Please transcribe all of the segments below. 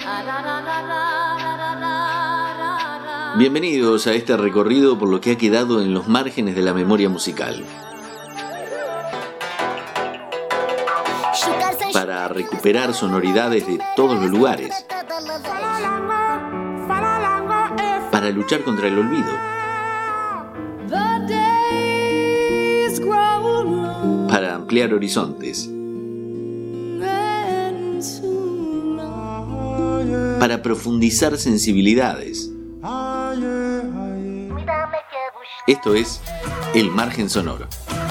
Bienvenidos a este recorrido por lo que ha quedado en los márgenes de la memoria musical. Para recuperar sonoridades de todos los lugares. Para luchar contra el olvido. Para ampliar horizontes. Para profundizar sensibilidades. Esto es El Margen Sonoro.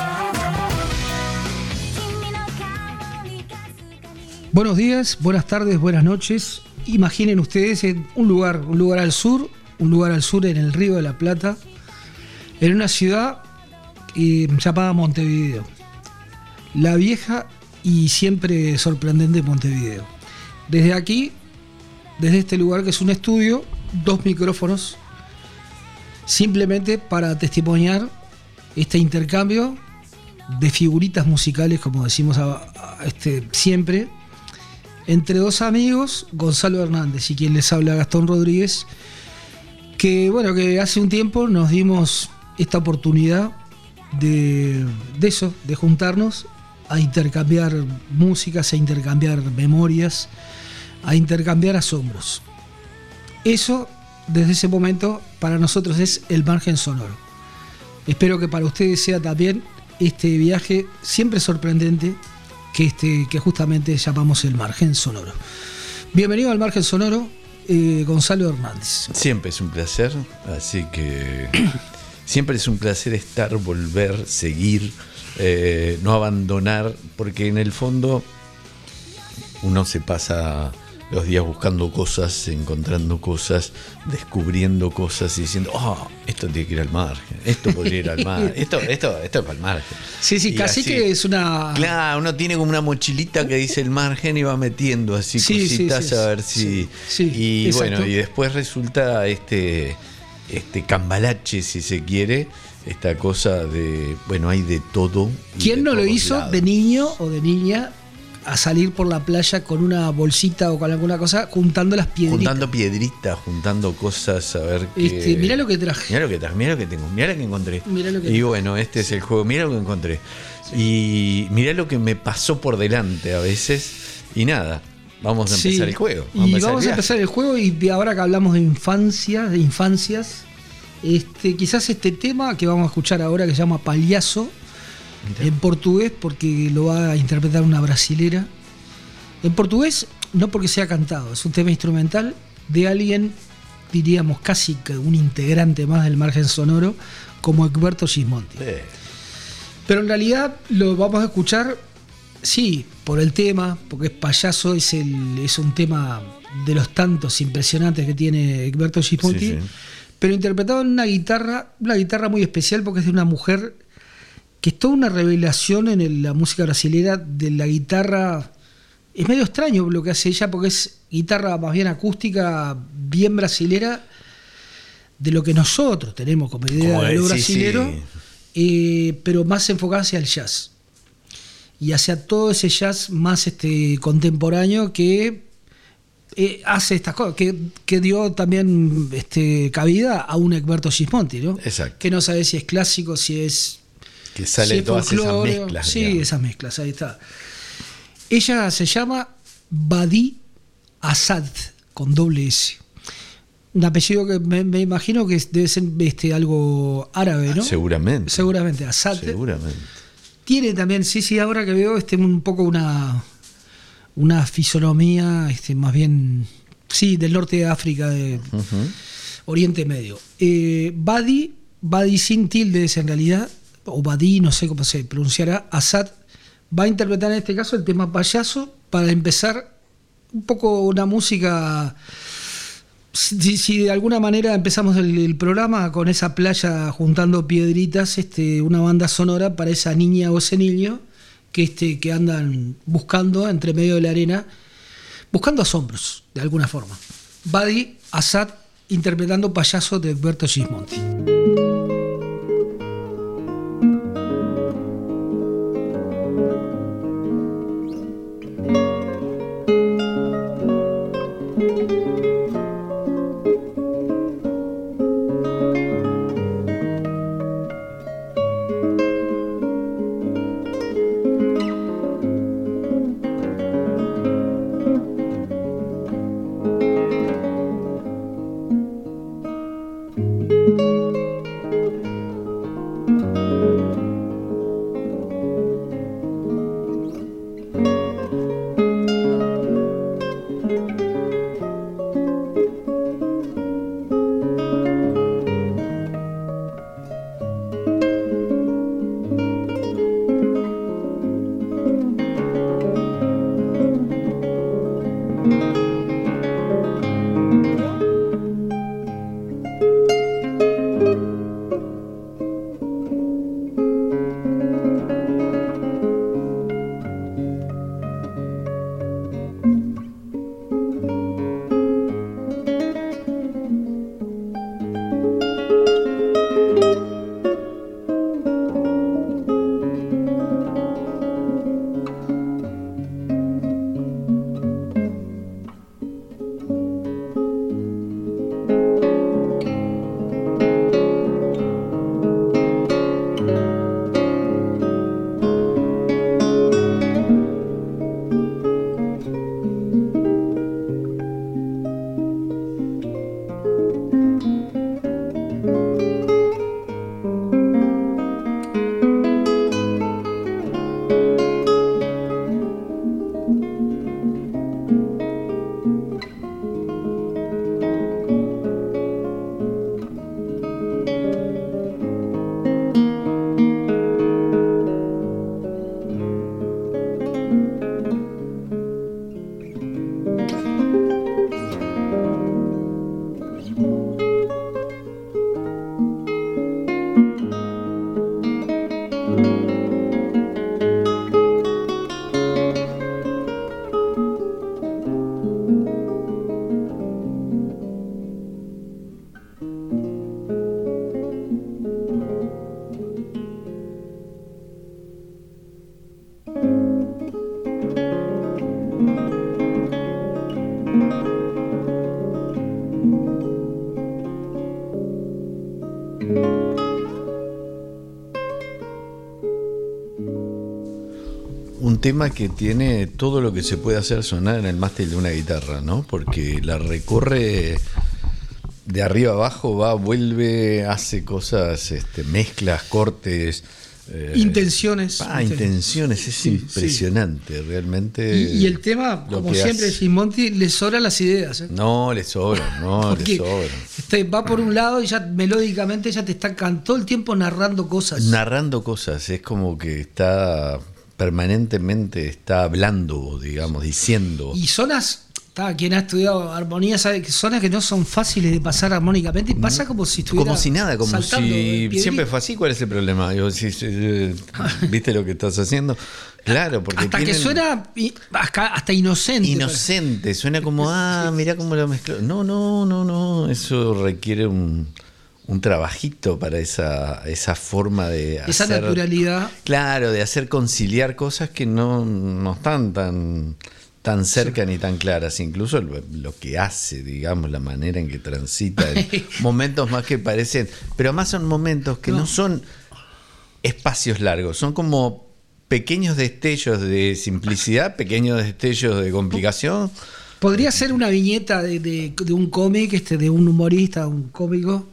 Buenos días, buenas tardes, buenas noches. Imaginen ustedes en un lugar al sur en el Río de la Plata, en una ciudad llamada Montevideo. La vieja y siempre sorprendente Montevideo. Desde aquí, desde este lugar que es un estudio, 2 micrófonos, simplemente para testimoniar este intercambio de figuritas musicales, como decimos siempre, entre 2 amigos, Gonzalo Hernández y quien les habla, Gastón Rodríguez, que hace un tiempo nos dimos esta oportunidad de juntarnos a intercambiar músicas, a intercambiar memorias, a intercambiar asombros. Eso, desde ese momento, para nosotros es el margen sonoro. Espero que para ustedes sea también este viaje siempre sorprendente que justamente llamamos el margen sonoro. Bienvenido al margen sonoro, Gonzalo Hernández. Siempre es un placer, así que siempre es un placer volver, seguir, no abandonar, porque en el fondo uno se pasa los días buscando cosas, encontrando cosas, descubriendo cosas y diciendo, esto tiene que ir al margen, esto podría ir al margen, esto es para el margen. Sí, y casi así, que es una... Claro, uno tiene como una mochilita que dice el margen y va metiendo así cositas a ver si... y exacto. Bueno, y después resulta este cambalache, si se quiere, esta cosa de, hay de todo. ¿Quién no lo hizo lados? De niño o de niña? A salir por la playa con una bolsita o con alguna cosa, juntando las piedritas. Juntando piedritas, juntando cosas, a ver qué... Mirá lo que traje. Mirá lo que tengo, mirá lo que encontré. Este es el juego, mirá lo que encontré. Sí. Y mirá lo que me pasó por delante a veces. Y nada, vamos a empezar el juego. Vamos a empezar el juego y ahora que hablamos de infancias, quizás este tema que vamos a escuchar ahora que se llama Palhaço, en portugués, porque lo va a interpretar una brasilera. En portugués, no porque sea cantado, es un tema instrumental de alguien, diríamos casi que un integrante más del margen sonoro, como Egberto Gismonti. Pero en realidad lo vamos a escuchar, sí, por el tema, porque es Palhaço, es un tema de los tantos impresionantes que tiene Egberto Gismonti, sí. Pero interpretado en una guitarra muy especial, porque es de una mujer que es toda una revelación en la música brasilera de la guitarra. Es medio extraño lo que hace ella, porque es guitarra más bien acústica, bien brasilera, de lo que nosotros tenemos como idea de lo brasilero, pero más enfocada hacia el jazz. Y hacia todo ese jazz más contemporáneo que hace estas cosas, que dio también cabida a un Egberto Gismonti, ¿no? Exacto. Que no sabe si es clásico, si es... Que sale todas esas mezclas. Sí, digamos. Esas mezclas, ahí está. Ella se llama Badi Assad, con doble S. Un apellido que me imagino que debe ser algo árabe, ¿no? Seguramente, Assad. Seguramente. Tiene también, sí, ahora que veo, un poco una fisonomía, más bien, sí, del norte de África, de Oriente Medio. Badi sin tildes en realidad, o Badi, no sé cómo se pronunciará, Assad, va a interpretar en este caso el tema Palhaço para empezar un poco una música. Si de alguna manera empezamos el programa con esa playa juntando piedritas, una banda sonora para esa niña o ese niño que andan buscando entre medio de la arena, buscando asombros de alguna forma. Badi Assad interpretando Palhaço de Egberto Gismonti. Un tema que tiene todo lo que se puede hacer sonar en el mástil de una guitarra, ¿no? Porque la recorre de arriba abajo, va, vuelve, hace cosas, mezclas, cortes. Intenciones. Intenciones, es impresionante, sí. Realmente. Y el tema, como siempre, Gismonti, le sobran las ideas. No, le sobran, le sobran. Va por un lado y ya melódicamente ya te está todo el tiempo narrando cosas. Narrando cosas, es como que está permanentemente está hablando, digamos, diciendo. Y zonas, quien ha estudiado armonía sabe que zonas que no son fáciles de pasar armónicamente y pasa como si estuviera como si nada, como si piedrita. Siempre fue así. ¿Cuál es el problema? ¿Viste lo que estás haciendo? Claro, porque hasta que suena hasta inocente. Inocente, suena como, mirá cómo lo mezcló. No, eso requiere un trabajito para esa forma de esa hacer, naturalidad. Claro, de hacer conciliar cosas que no están tan cerca sí. Ni tan claras. Incluso lo que hace, digamos, la manera en que transita, momentos más que parecen, pero más son momentos que no son espacios largos, son como pequeños destellos de simplicidad, pequeños destellos de complicación. Podría ser una viñeta de un cómic, de un humorista, un cómico.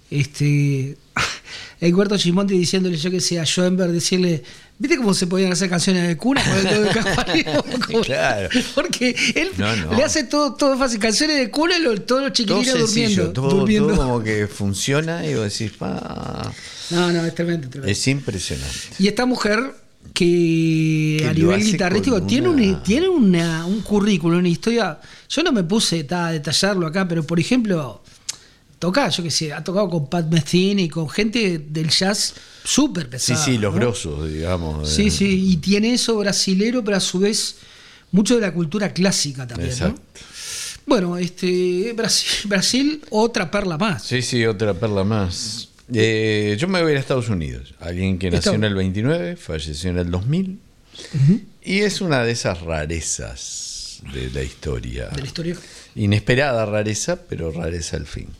Egberto Gismonti diciéndole, yo que sé, a Schoenberg, decirle, ¿viste cómo se podían hacer canciones de cuna con el todo de Claro. Porque él le hace todo fácil, canciones de cuna y todos los chiquilines durmiendo. Todo como que funciona y vos decís, No, es tremendo. Es impresionante. Y esta mujer que a nivel guitarrístico tiene un currículum, una historia. Yo no me puse a detallarlo acá, pero por ejemplo, yo que sé, ha tocado con Pat Metheny y con gente del jazz súper pesada. Sí, los grosos, digamos. Sí, y tiene eso brasilero, pero a su vez mucho de la cultura clásica también. Exacto. ¿No? Bueno, Brasil, otra perla más. Sí, otra perla más. Yo me voy a ir a Estados Unidos. Alguien que nació en el 29, falleció en el 2000. Uh-huh. Y es una de esas rarezas de la historia. De la historia. Inesperada rareza, pero rareza al fin.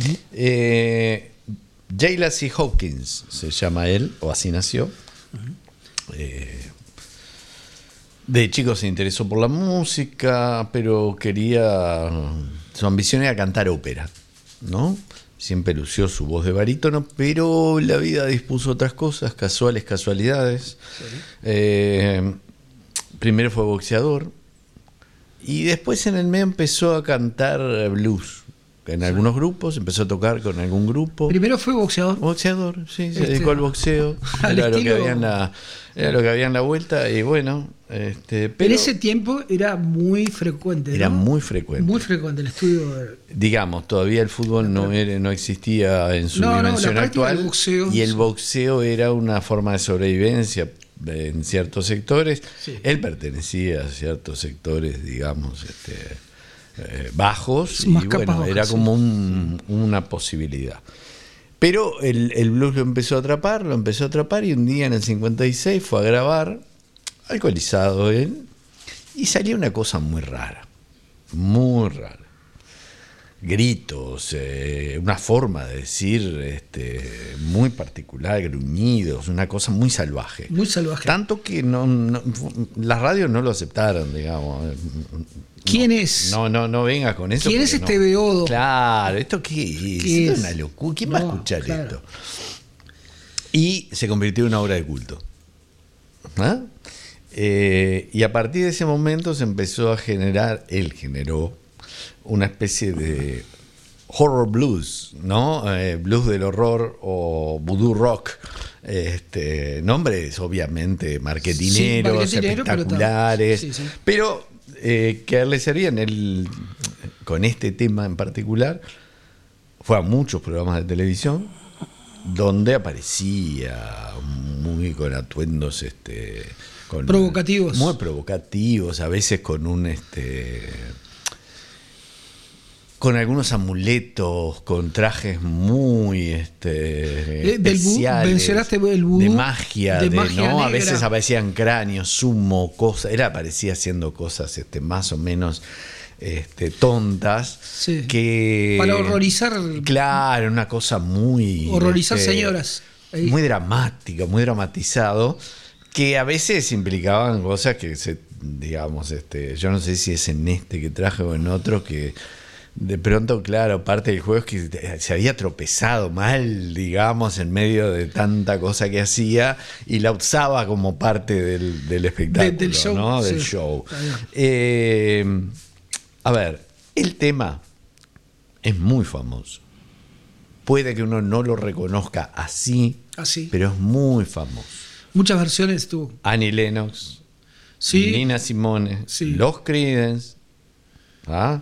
J. Lacy Hopkins se llama él, o así nació. De chico se interesó por la música, pero su ambición era cantar ópera, ¿no? Siempre lució su voz de barítono, pero la vida dispuso otras cosas, casualidades. Sí. Primero fue boxeador y después en el medio empezó a cantar blues. En algunos grupos, empezó a tocar con algún grupo. Primero fue boxeador. Boxeador, sí, se dedicó al boxeo. Era lo que había en la vuelta y bueno. Pero en ese tiempo era muy frecuente. Era ¿no? muy frecuente. Muy frecuente el estudio. Digamos, todavía el fútbol no existía en su dimensión actual. Boxeo, y el boxeo era una forma de sobrevivencia en ciertos sectores. Sí. Él pertenecía a ciertos sectores, digamos, bajos, más y bueno, bajas, era sí. como una posibilidad. Pero el blues lo empezó a atrapar y un día en el 56 fue a grabar, alcoholizado él, y salió una cosa muy rara. Gritos, una forma de decir muy particular, gruñidos, una cosa muy salvaje. Muy salvaje. Tanto que las radios no lo aceptaron, digamos. ¿Quién es? No vengas con eso. ¿Quién es este beodo? Claro, ¿esto qué es? ¿Qué Es es? una locura. ¿Quién va a escuchar claro. esto? Y se convirtió en una obra de culto. ¿Ah? Y a partir de ese momento se empezó a él generó una especie de horror blues, ¿no? Blues del horror o voodoo rock. Nombres obviamente marketineros, espectaculares, pero que a él le servían. Él, con este tema en particular, fue a muchos programas de televisión donde aparecía muy con atuendos provocativos. Muy provocativos, a veces con con algunos amuletos, con trajes muy especiales, mencionaste el vudú, de magia, ¿no? Negra. A veces aparecían cráneos, humo, cosas. Él aparecía haciendo cosas más o menos tontas, sí. Que para horrorizar. Claro, una cosa muy horrorizar señoras. Ahí. Muy dramática, muy dramatizado, que a veces implicaban cosas que digamos, yo no sé si es en que traje o en otro, que de pronto, claro, parte del juego es que se había tropezado mal, digamos, en medio de tanta cosa que hacía y la usaba como parte del espectáculo, del show, ¿no? Del sí. show. A ver, el tema es muy famoso. Puede que uno no lo reconozca así, pero es muy famoso. Muchas versiones tuvo. Annie Lennox, sí. Nina Simone, sí. los Creedence. ¿Ah?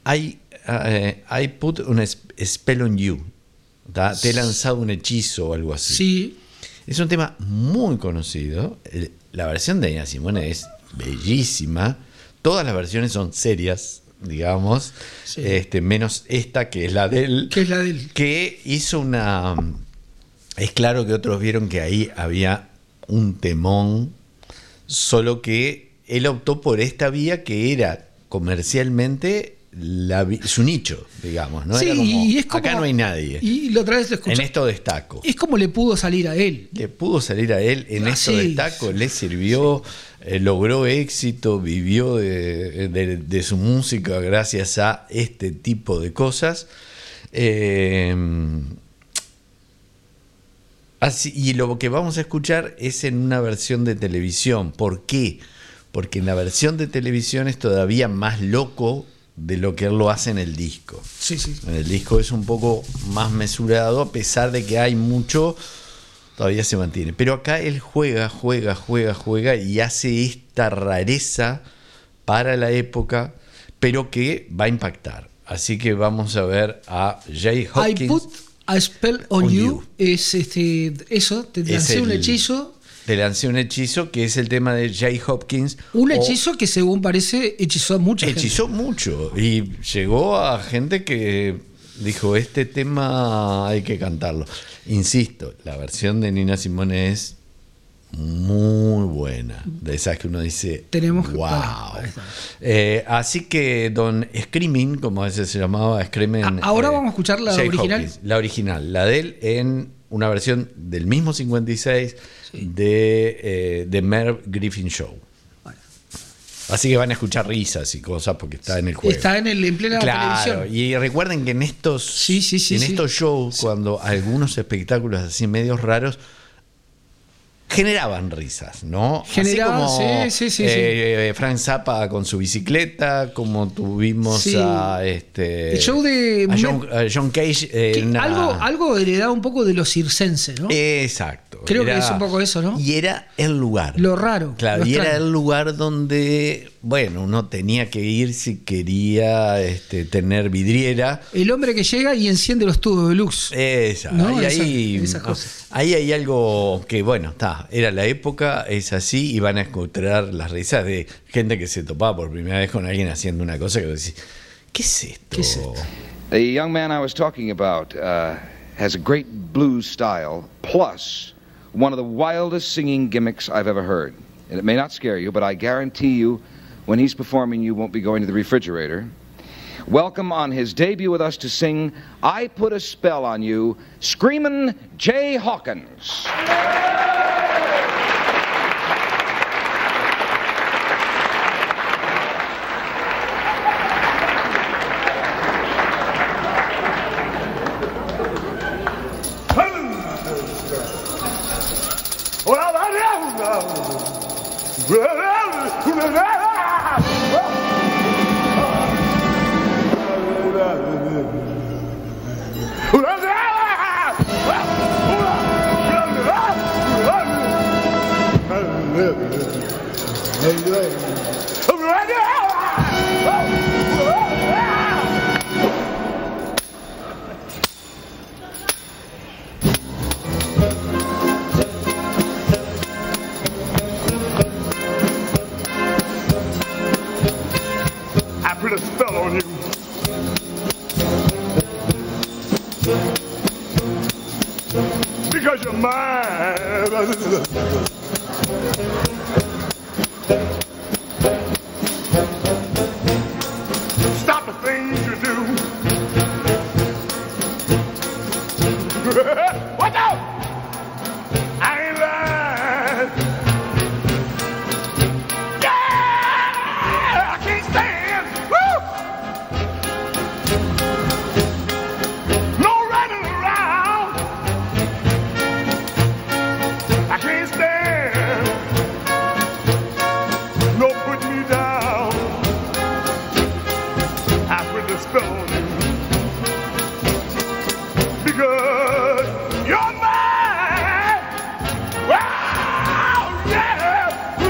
I put a spell on you. ¿Tá? Te he lanzado un hechizo o algo así. Sí. Es un tema muy conocido. La versión de Nina Simone es bellísima. Todas las versiones son serias, digamos. Sí. Menos esta, que es la de él. Que hizo una... Es claro que otros vieron que ahí había un temón, solo que él optó por esta vía que era comercialmente su nicho, digamos, ¿no? Sí, era como, y es como, acá no hay nadie. Y la otra vez lo escuché. En esto destaco. Es como le pudo salir a él. En esto destaco, le sirvió, logró éxito, vivió de su música gracias a este tipo de cosas. Así, y lo que vamos a escuchar es en una versión de televisión. ¿Por qué? Porque en la versión de televisión es todavía más loco de lo que él lo hace en el disco. Sí. En el disco es un poco más mesurado, a pesar de que hay mucho, todavía se mantiene. Pero acá él juega y hace esta rareza para la época, pero que va a impactar. Así que vamos a ver a Jay Hopkins. I put a spell on you. Es eso, te lancé un hechizo. Te lancé un hechizo, que es el tema de Jay Hopkins. Un hechizo que, según parece, hechizó a mucha gente. Hechizó mucho. Y llegó a gente que dijo, este tema hay que cantarlo. Insisto, la versión de Nina Simone es muy buena. De esas que uno dice, Tenemos que... wow. Bueno, así que Don Screaming, como a veces se llamaba, Screaming. Ahora vamos a escuchar la Jay original. Hawkins, la original, la de él en una versión del mismo 56 de Merv Griffin Show. Bueno. Así que van a escuchar risas y cosas porque está en el juego. Está en plena televisión. Y recuerden que en estos, estos shows, cuando algunos espectáculos así medios raros generaban risas, ¿no? Generaban, así como Frank Zappa con su bicicleta, como tuvimos a el show de John Cage. Algo heredado un poco de los circenses, ¿no? Exacto. Creo que es un poco eso, ¿no? Y era el lugar. Lo raro. Claro, y era el lugar donde, bueno, uno tenía que ir si quería tener vidriera. El hombre que llega y enciende los tubos de luz. Exacto. ¿No? Esas cosas. Ahí hay algo que, bueno, era la época, es así, y van a encontrar las risas de gente que se topaba por primera vez con alguien haciendo una cosa que vos decís, ¿qué es esto? ¿Qué es esto? The young man I was talking about has a great blues style, plus one of the wildest singing gimmicks I've ever heard. And it may not scare you, but I guarantee you, when he's performing, you won't be going to the refrigerator. Welcome on his debut with us to sing I Put a Spell on You, Screamin' Jay Hawkins. Put a spell on you. Because you're mine. Stop the things you do. Watch out! I ain't lying. Yeah! I can't stand. Woo! No running around. I can't stand. No put me down. I put the spell on you. Because you're mine. Wow! Yeah!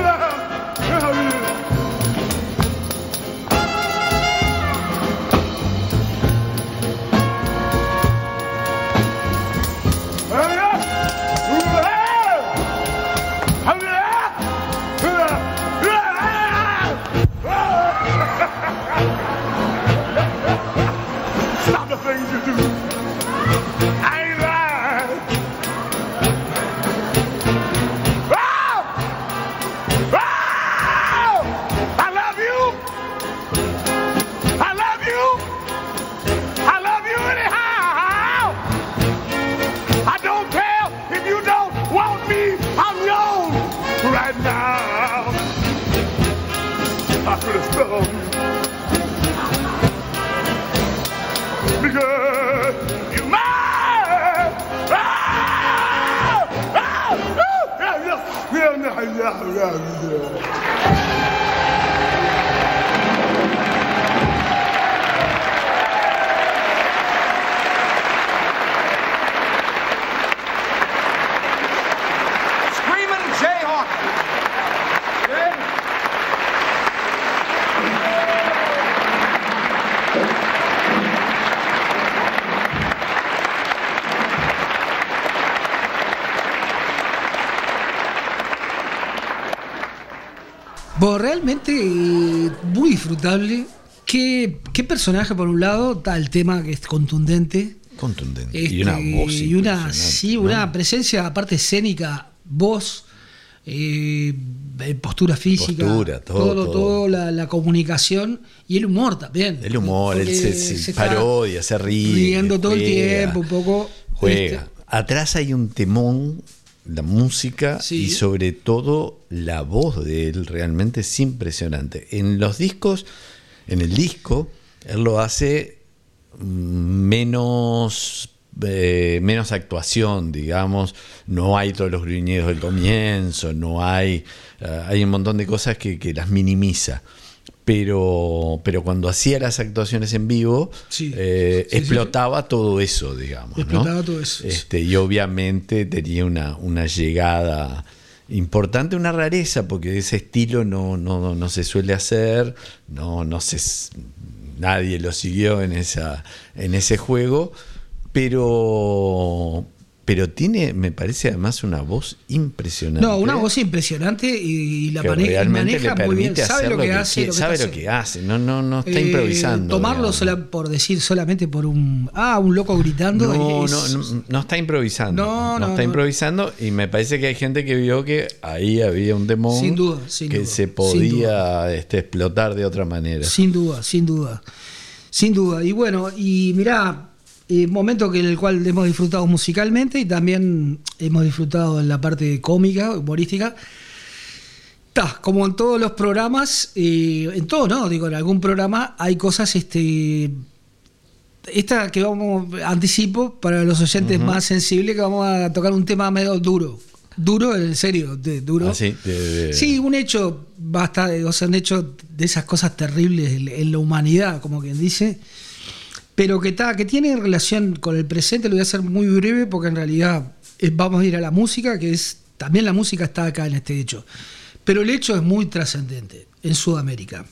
Stop the things you do. I ain't lying. Oh! Oh! I love you. I love you. I love you anyhow. I don't care if you don't want me. I'm yours right now. I put a spell on you. Because you're mine. Oh! Screamin' Jay Hawkins. Bueno, realmente muy disfrutable. ¿Qué personaje por un lado? Está el tema que es contundente. Contundente. Y una voz y una, impresionante, sí, ¿no? una presencia aparte escénica, voz, postura física, todo la comunicación y el humor también. El humor, él se parodia, se ríe. Riendo todo el tiempo, un poco. Juega. Atrás hay un temón, la música y sobre todo la voz de él realmente es impresionante. En los discos, en el disco, él lo hace menos actuación, digamos, no hay todos los gruñidos del comienzo, no hay un montón de cosas que las minimiza, pero cuando hacía las actuaciones en vivo explotaba todo eso, digamos, explotaba, ¿no? todo eso. Y obviamente tenía una llegada importante, una rareza, porque de ese estilo no se suele hacer, nadie lo siguió en ese juego. Pero tiene, me parece, además una voz impresionante. No, una voz impresionante y la maneja muy bien. Sabe lo que hace. Lo que hace. No está improvisando. Tomarlo por decir solamente por un loco gritando. No está improvisando. No está improvisando. Y me parece que hay gente que vio que ahí había un demon sin duda, se podía explotar de otra manera. Sin duda. Y bueno, y mirá, momento en el cual hemos disfrutado musicalmente y también hemos disfrutado en la parte cómica, humorística. Como en todos los programas, en todos no, digo, en algún programa hay cosas, esta que anticipo para los oyentes más sensibles, que vamos a tocar un tema medio duro, en serio, duro. Sí, un hecho un hecho de esas cosas terribles en la humanidad, como quien dice. Pero que tiene relación con el presente. Lo voy a hacer muy breve porque en realidad vamos a ir a la música, que es también la música está acá en este hecho. Pero el hecho es muy trascendente en Sudamérica.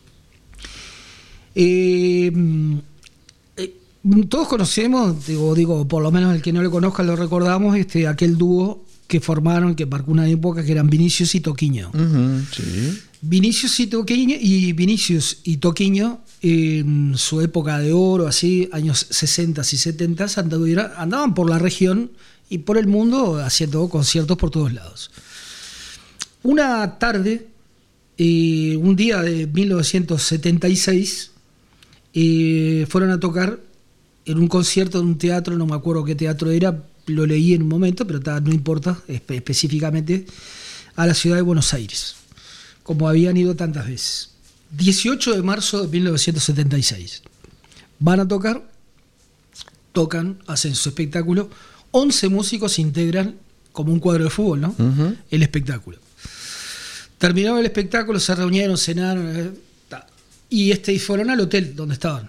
Todos conocemos, digo, por lo menos el que no lo conozca lo recordamos, aquel dúo que formaron, que marcó una época, que eran Vinicius y Toquinho. Sí. Vinicius y Toquinho, en su época de oro, así, años 60 y 70, andaban por la región y por el mundo haciendo conciertos por todos lados. Una tarde, un día de 1976, fueron a tocar en un concierto en un teatro, no me acuerdo qué teatro era, lo leí en un momento, pero no importa específicamente, a la ciudad de Buenos Aires, como habían ido tantas veces. 18 de marzo de 1976. Van a tocan, hacen su espectáculo. 11 músicos integran, como un cuadro de fútbol, ¿no? El espectáculo. Terminado el espectáculo, se reunieron, cenaron, y fueron al hotel donde estaban.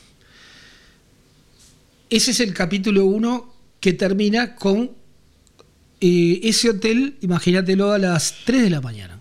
Ese es el capítulo 1 que termina con ese hotel, imagínatelo, a las 3 de la mañana.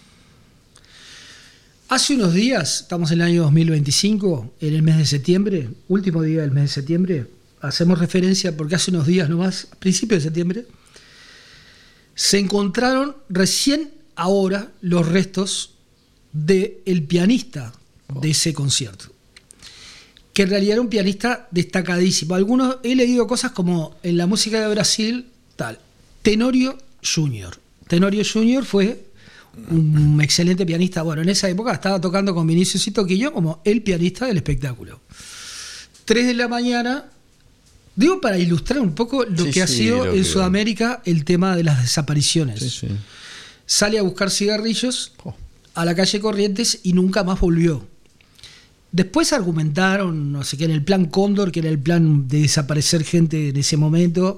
Hace unos días, estamos en el año 2025, en el mes de septiembre, último día del mes de septiembre, hacemos referencia porque hace unos días nomás, a principios de septiembre, se encontraron recién ahora los restos del pianista de ese concierto, que en realidad era un pianista destacadísimo. He leído cosas como en la música de Brasil, Tenorio Júnior. Tenorio Júnior fue un excelente pianista. Bueno, en esa época estaba tocando con Vinicius y Toquinho como el pianista del espectáculo. 3 de la mañana, digo, para ilustrar un poco lo que ha sido en Sudamérica el tema de las desapariciones. Sale a buscar cigarrillos a la calle Corrientes y nunca más volvió. Después argumentaron, no sé qué, en el plan Cóndor, que era el plan de desaparecer gente en ese momento,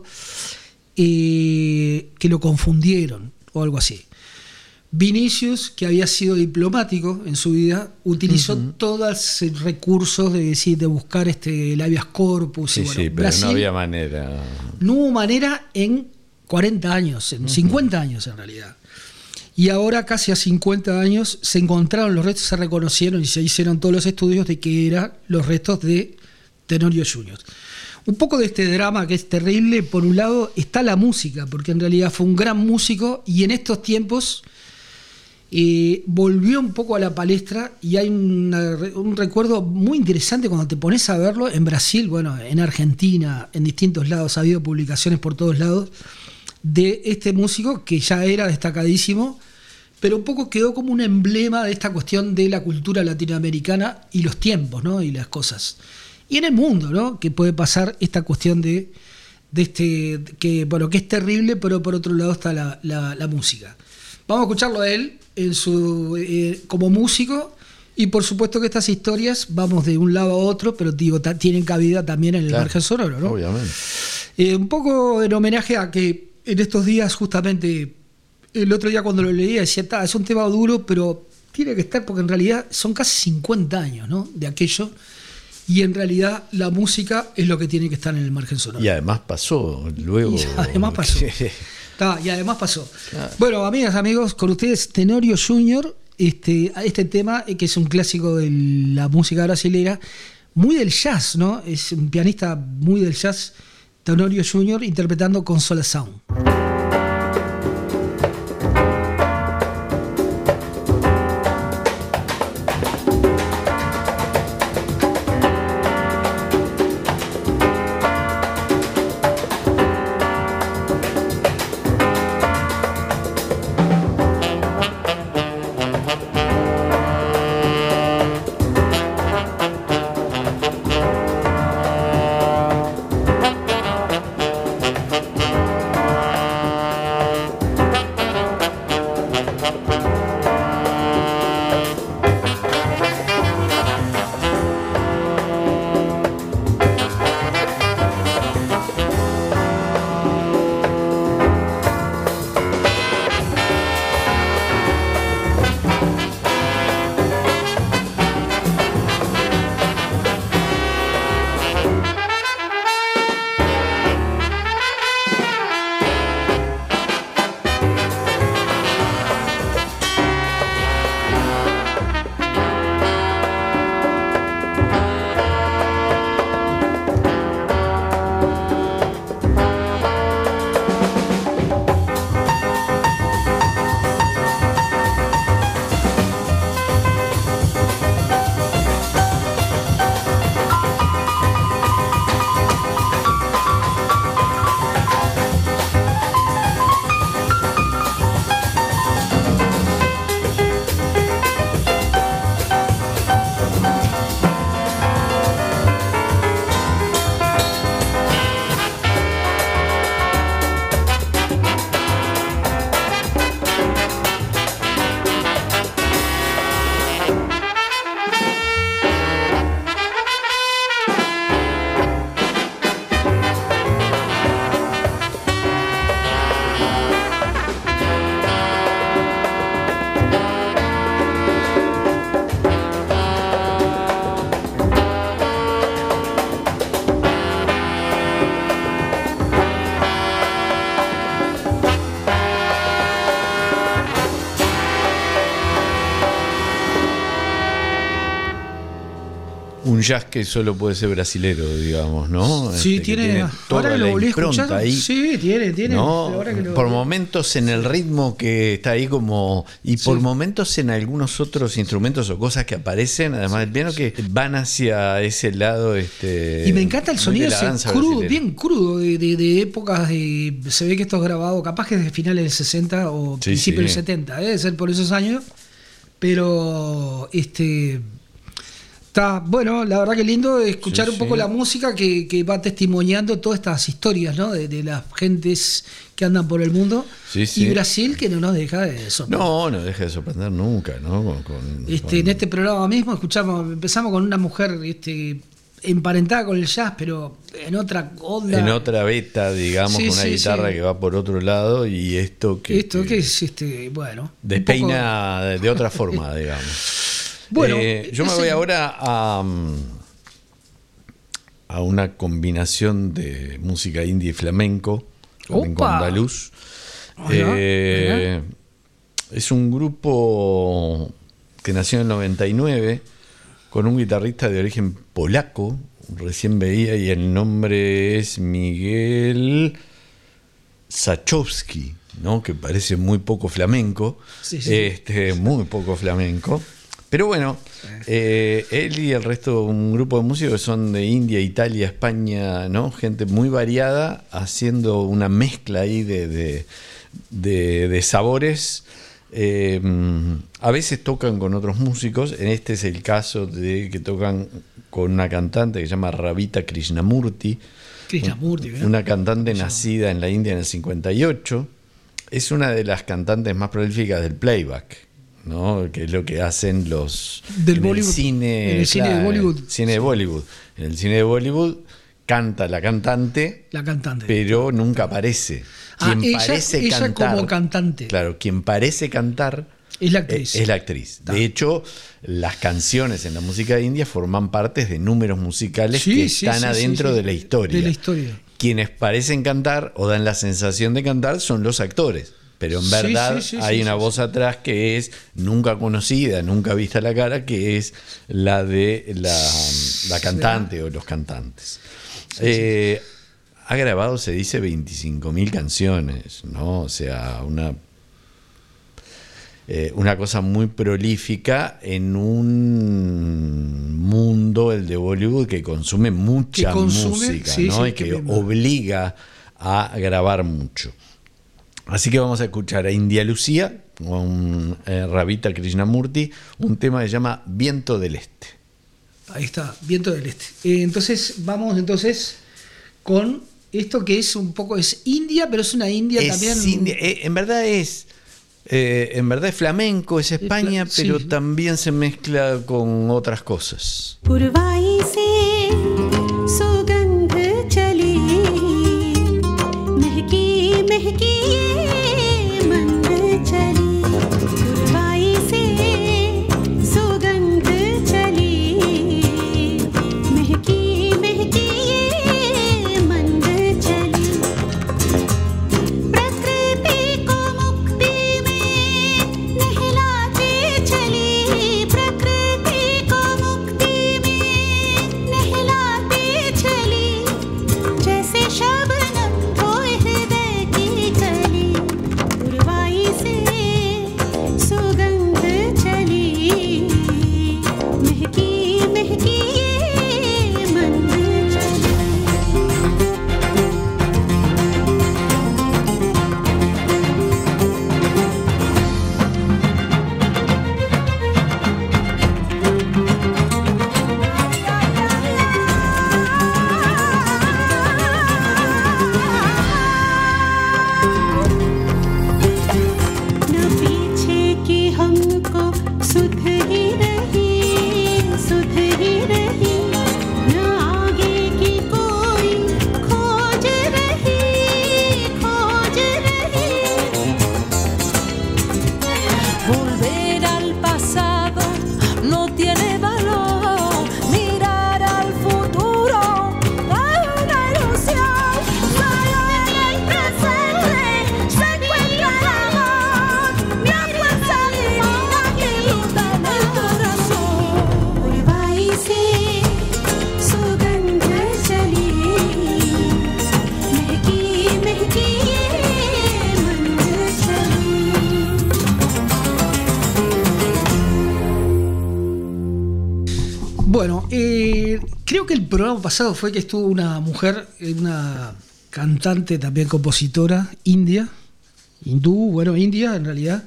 que lo confundieron o algo así. Vinicius, que había sido diplomático en su vida, utilizó todos los recursos de buscar el habeas corpus. Sí, pero Brasil, no había manera. No hubo manera en 40 años, en 50 años en realidad. Y ahora, casi a 50 años, se encontraron los restos, se reconocieron y se hicieron todos los estudios de que eran los restos de Tenorio Júnior. Un poco de este drama que es terrible, por un lado está la música, porque en realidad fue un gran músico y en estos tiempos volvió un poco a la palestra, y hay un recuerdo muy interesante cuando te pones a verlo en Brasil, bueno, en Argentina, en distintos lados, ha habido publicaciones por todos lados. de este músico que ya era destacadísimo, pero un poco quedó como un emblema de esta cuestión de la cultura latinoamericana y los tiempos, ¿no? Y las cosas. Y en el mundo, ¿no? Que puede pasar esta cuestión de este, que es terrible, pero por otro lado está la música. Vamos a escucharlo a él en como músico, y por supuesto que estas historias vamos de un lado a otro, pero digo, tienen cabida también en el margen sonoro, ¿no? Obviamente. Un poco en homenaje a que en estos días, justamente, el otro día cuando lo leía decía, es un tema duro, pero tiene que estar, porque en realidad son casi 50 años, ¿no? De aquello. Y en realidad la música es lo que tiene que estar en el margen sonoro. Y además pasó, luego... Y además pasó. Claro. Bueno, amigas, amigos, con ustedes Tenorio Jr., este tema que es un clásico de la música brasilera, muy del jazz, ¿no? Es un pianista muy del jazz, Tenorio Jr., interpretando Consolação. Un jazz que solo puede ser brasilero, digamos, ¿no? Sí, tiene toda ahora que la lo volví a impronta escuchar. ahí, Sí, tiene. ¿no? Ahora que Por momentos en el ritmo que está ahí como... Y por momentos en algunos otros instrumentos o cosas que aparecen, además del piano, que van hacia ese lado. Y me encanta el sonido ese crudo, bien crudo, de épocas de... Se ve que esto es grabado, capaz que desde finales del 60 o principios del 70, debe ser por esos años. Pero está bueno, la verdad que lindo escuchar un poco la música que va testimoniando todas estas historias, ¿no? De las gentes que andan por el mundo. Y Brasil, que no nos deja de sorprender. No deja de sorprender nunca, ¿no? En este programa mismo empezamos con una mujer emparentada con el jazz, pero en otra onda. En otra beta, digamos, con una guitarra que va por otro lado, y esto que es bueno. Despeina de otra forma, digamos. Bueno, yo me voy ahora a una combinación de música indie y flamenco, flamenco andaluz. Es un grupo que nació en el 99 con un guitarrista de origen polaco, recién veía, y el nombre es Miguel Sachowski, ¿no? Que parece muy poco flamenco, muy poco flamenco. Pero bueno, él y el resto, un grupo de músicos que son de India, Italia, España, ¿no? Gente muy variada, haciendo una mezcla ahí de sabores. A veces tocan con otros músicos. En este es el caso de que tocan con una cantante que se llama Ravita Krishnamurti. Una cantante nacida en la India en el 58. Es una de las cantantes más prolíficas del playback, ¿no? Que es lo que hacen los del Bollywood, cine, en el cine de Bollywood. Cine de Bollywood. En el cine de Bollywood canta la cantante, pero nunca aparece. Quien parece ella cantar, como cantante. Claro, quien parece cantar es la actriz. Es la actriz. De hecho, las canciones en la música india forman parte de números musicales que están adentro de la historia. De la historia. Quienes parecen cantar o dan la sensación de cantar son los actores. Pero en verdad hay una voz atrás que es nunca conocida, nunca vista la cara, que es la de la cantante o los cantantes. Ha grabado, se dice, 25.000 canciones, ¿no? O sea, una cosa muy prolífica en un mundo, el de Bollywood, que consume mucha música, ¿no? Y que obliga a grabar mucho. Así que vamos a escuchar a India Lucía con Ravita Krishnamurti, un tema que se llama Viento del Este. Ahí está, Viento del Este. Entonces vamos con esto que es un poco, es India, pero es una India también. India, en verdad es flamenco, es España, pero también se mezcla con otras cosas. Bueno, creo que el programa pasado fue que estuvo una mujer, una cantante, también compositora, india en realidad.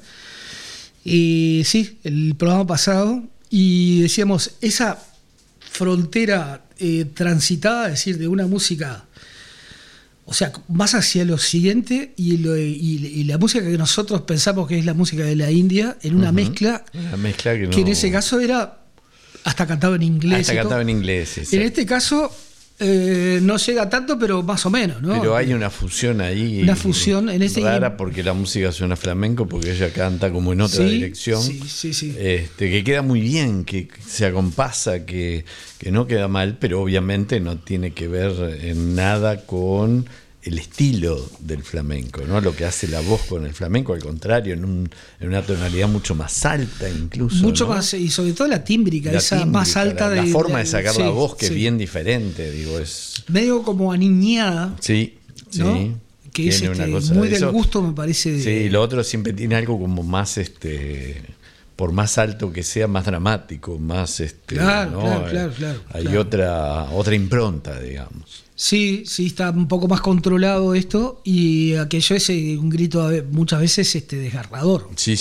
Sí, el programa pasado, y decíamos, esa frontera transitada, es decir, de una música, o sea, más hacia lo siguiente y la música que nosotros pensamos que es la música de la India, en una mezcla, que en ese caso era hasta cantado en inglés. Sí. En este caso no llega tanto, pero más o menos, ¿no? Pero hay una fusión ahí. Una fusión en ese rara, porque la música suena flamenco, porque ella canta como en otra dirección. Sí. Que queda muy bien, que se acompasa, que no queda mal, pero obviamente no tiene que ver en nada con el estilo del flamenco, ¿no? Lo que hace la voz con el flamenco, al contrario, en una tonalidad mucho más alta incluso. Mucho ¿no? más, y sobre todo la tímbrica, más alta. La forma de sacar la voz, que es bien diferente, es medio como aniñada. Sí, ¿no? Que es una cosa muy del gusto, me parece. Sí, lo otro siempre tiene algo como más por más alto que sea, más dramático, más Claro, ¿no? claro. Hay claro. otra impronta, digamos. Sí, está un poco más controlado esto, y aquello es un grito muchas veces desgarrador. Sí.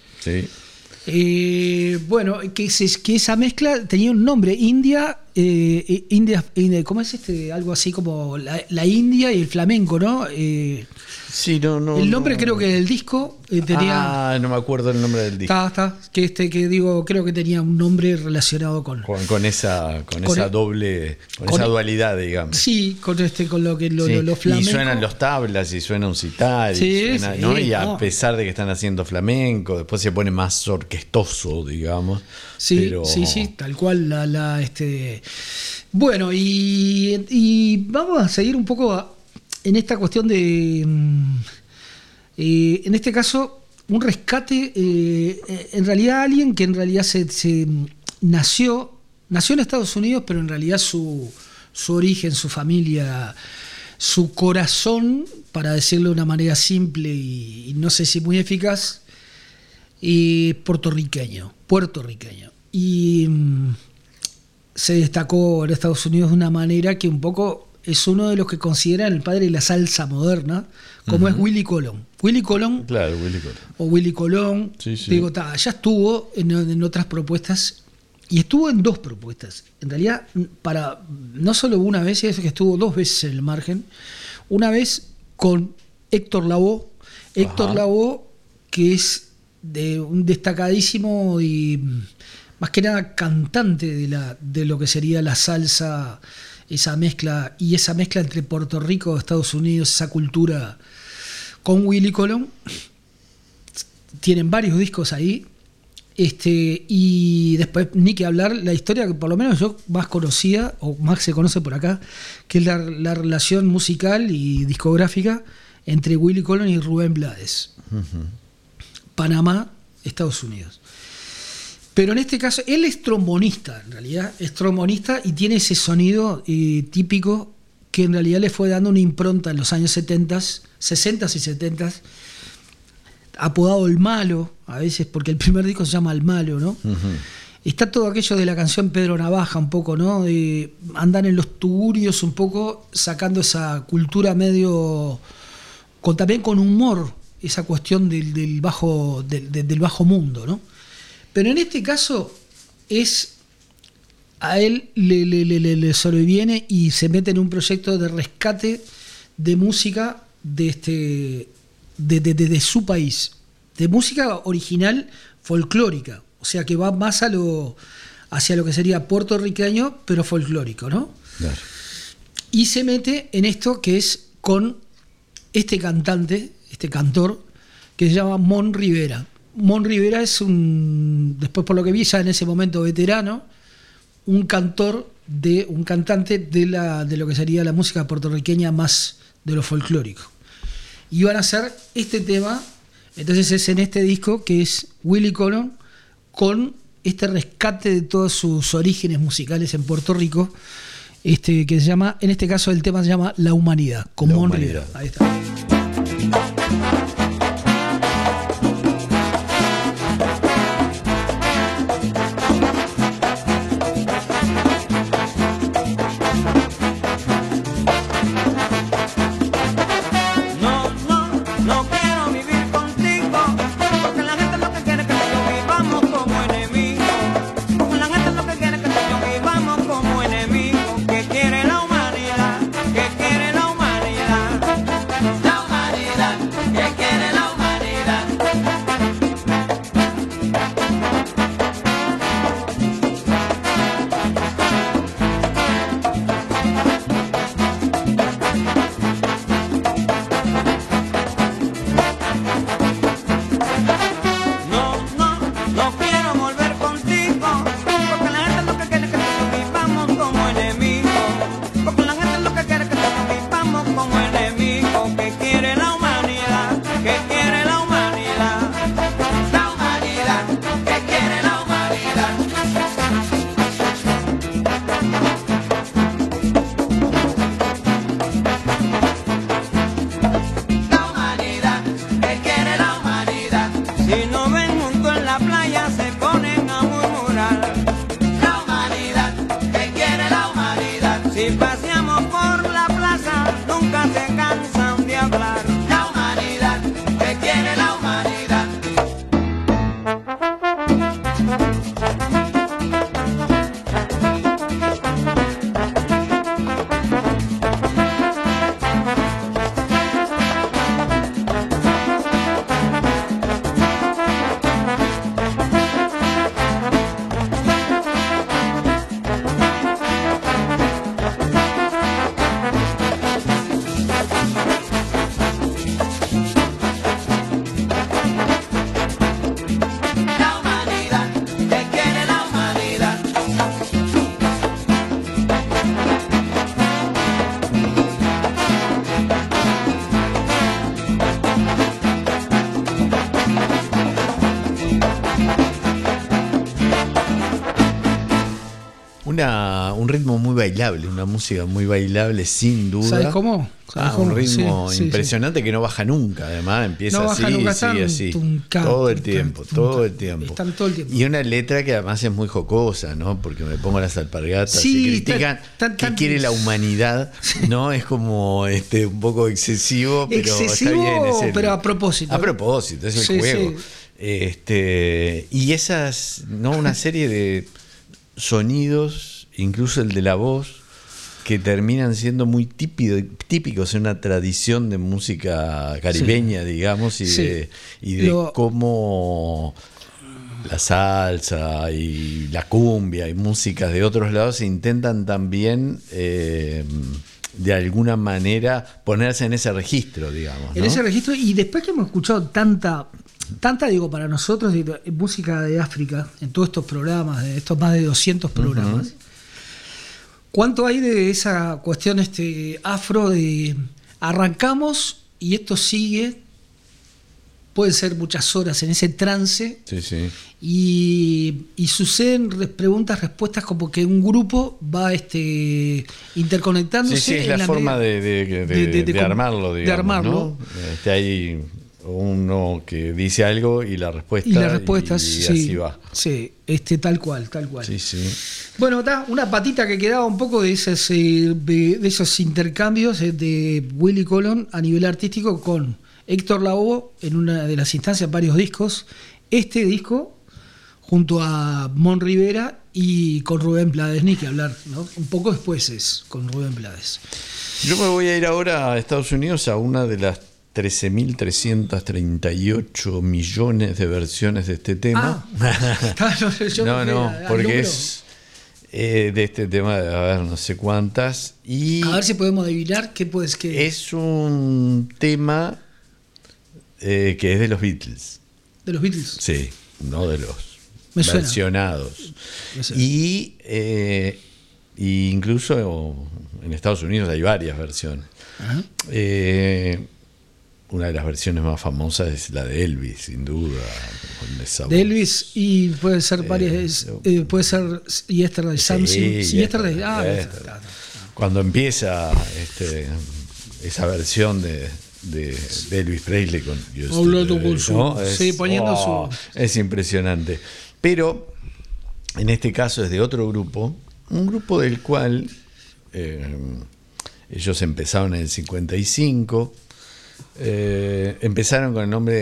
Bueno, que esa mezcla tenía un nombre, India, ¿cómo es algo así como la India y el flamenco, ¿no? Sí, no. El nombre creo que del disco tenía. No me acuerdo el nombre del disco. Está. Que digo, creo que tenía un nombre relacionado con esa dualidad, digamos. Sí, con lo que lo flamenco. Y suenan los tablas y suena un sitar, ¿no? Y a pesar de que están haciendo flamenco, después se pone más orquestoso, digamos. Sí, pero... sí, tal cual. Bueno, y vamos a seguir un poco en esta cuestión de, en este caso, un rescate, en realidad alguien que en realidad se nació en Estados Unidos, pero en realidad su origen, su familia, su corazón, para decirlo de una manera simple y no sé si muy eficaz, puertorriqueño. Y se destacó en Estados Unidos de una manera que un poco es uno de los que consideran el padre de la salsa moderna, como es Willie Colón. Claro, Willie Colón. O Willie Colón. Sí. Digo, ya estuvo en otras propuestas, y estuvo en 2 propuestas. En realidad, no solo una vez, es que estuvo 2 veces en el margen. Una vez con Héctor Lavoe. Héctor Lavoe, que es de un destacadísimo y más que nada cantante de lo que sería la salsa, esa mezcla entre Puerto Rico, Estados Unidos, esa cultura, con Willie Colón. Tienen varios discos ahí, y después ni que hablar la historia que por lo menos yo más conocía, o más se conoce por acá, que es la relación musical y discográfica entre Willie Colón y Rubén Blades. Panamá, Estados Unidos. Pero en este caso, él es trombonista, en realidad, y tiene ese sonido típico que en realidad le fue dando una impronta en los años 60 y 70, apodado El Malo, a veces, porque el primer disco se llama El Malo, ¿no? Está todo aquello de la canción Pedro Navaja, un poco, ¿no? De andar en los tugurios, un poco sacando esa cultura medio, también con humor, esa cuestión del bajo mundo, ¿no? Pero en este caso a él le sobreviene y se mete en un proyecto de rescate de música de su país, de música original folclórica, o sea que va más hacia lo que sería puertorriqueño, pero folclórico, ¿no? Claro. Y se mete en esto que es con este cantor, que se llama Mon Rivera. Mon Rivera es después por lo que vi ya en ese momento veterano, un cantante de lo que sería la música puertorriqueña más de lo folclórico. Y van a hacer este tema, entonces es en este disco que es Willie Colón con este rescate de todos sus orígenes musicales en Puerto Rico, que se llama, en este caso el tema se llama La Humanidad, con Mon Rivera. Ahí está. La humanidad paseamos por la plaza, nunca se cansan de hablar. La humanidad, ¿qué quiere la humanidad? La humanidad, ¿qué quiere la humanidad? Un ritmo muy bailable, una música muy bailable, sin duda. ¿Sabes cómo? ¿Sabes cómo? Un ritmo Sí, sí, impresionante que no baja nunca, además empieza No así, baja nunca, sigue están así. tuncan, Todo el tuncan, tiempo, tuncan. todo el tiempo. Están todo el tiempo. Y una letra que además es muy jocosa, ¿no? Porque me pongo las alpargatas Sí, y critican qué quiere la humanidad, ¿no? Es como un poco excesivo, pero Excesivo, está bien. Es pero a propósito. A propósito, es el Sí, juego. sí. Y esas, ¿no? Una serie de sonidos, incluso el de la voz, que terminan siendo muy típicos en una tradición de música caribeña, digamos, y Sí. de cómo la salsa y la cumbia y músicas de otros lados se intentan también de alguna manera ponerse en ese registro, digamos, ¿no? En ese registro, y después que hemos escuchado tanta digo, para nosotros, música de África, en todos estos programas, de estos más de 200 programas, ¿cuánto hay de esa cuestión afro de arrancamos y esto sigue? Pueden ser muchas horas en ese trance. Sí, sí. Y suceden preguntas, respuestas, como que un grupo va interconectándose. Sí, sí, es en la forma de armarlo, digamos, de armarlo. ¿no? Hay uno que dice algo y la respuesta, y sí, así va. Sí, tal cual. Sí, sí. Bueno, está una patita que quedaba un poco de esos intercambios de Willy Colón a nivel artístico con Héctor Lavoe en una de las instancias, varios discos. Este disco junto a Mon Rivera y con Rubén Blades, ni que hablar, ¿no? Un poco después es con Rubén Blades. Yo me voy a ir ahora a Estados Unidos a una de las 13.338 millones de versiones de este tema. No, porque es de este tema, a ver, no sé cuántas. Y a ver si podemos adivinar qué puedes que es un tema que es de los Beatles. ¿De los Beatles? Sí, no de los versionados. Y incluso en Estados Unidos hay varias versiones. Una de las versiones más famosas es la de Elvis, sin duda. De Elvis, y puede ser varias. Puede ser Yesterday, Something. Yesterday. Cuando empieza esa versión de Elvis Presley con ¿no? poniendo es impresionante. Pero en este caso es de otro grupo, un grupo del cual ellos empezaron en el 55. Empezaron con el nombre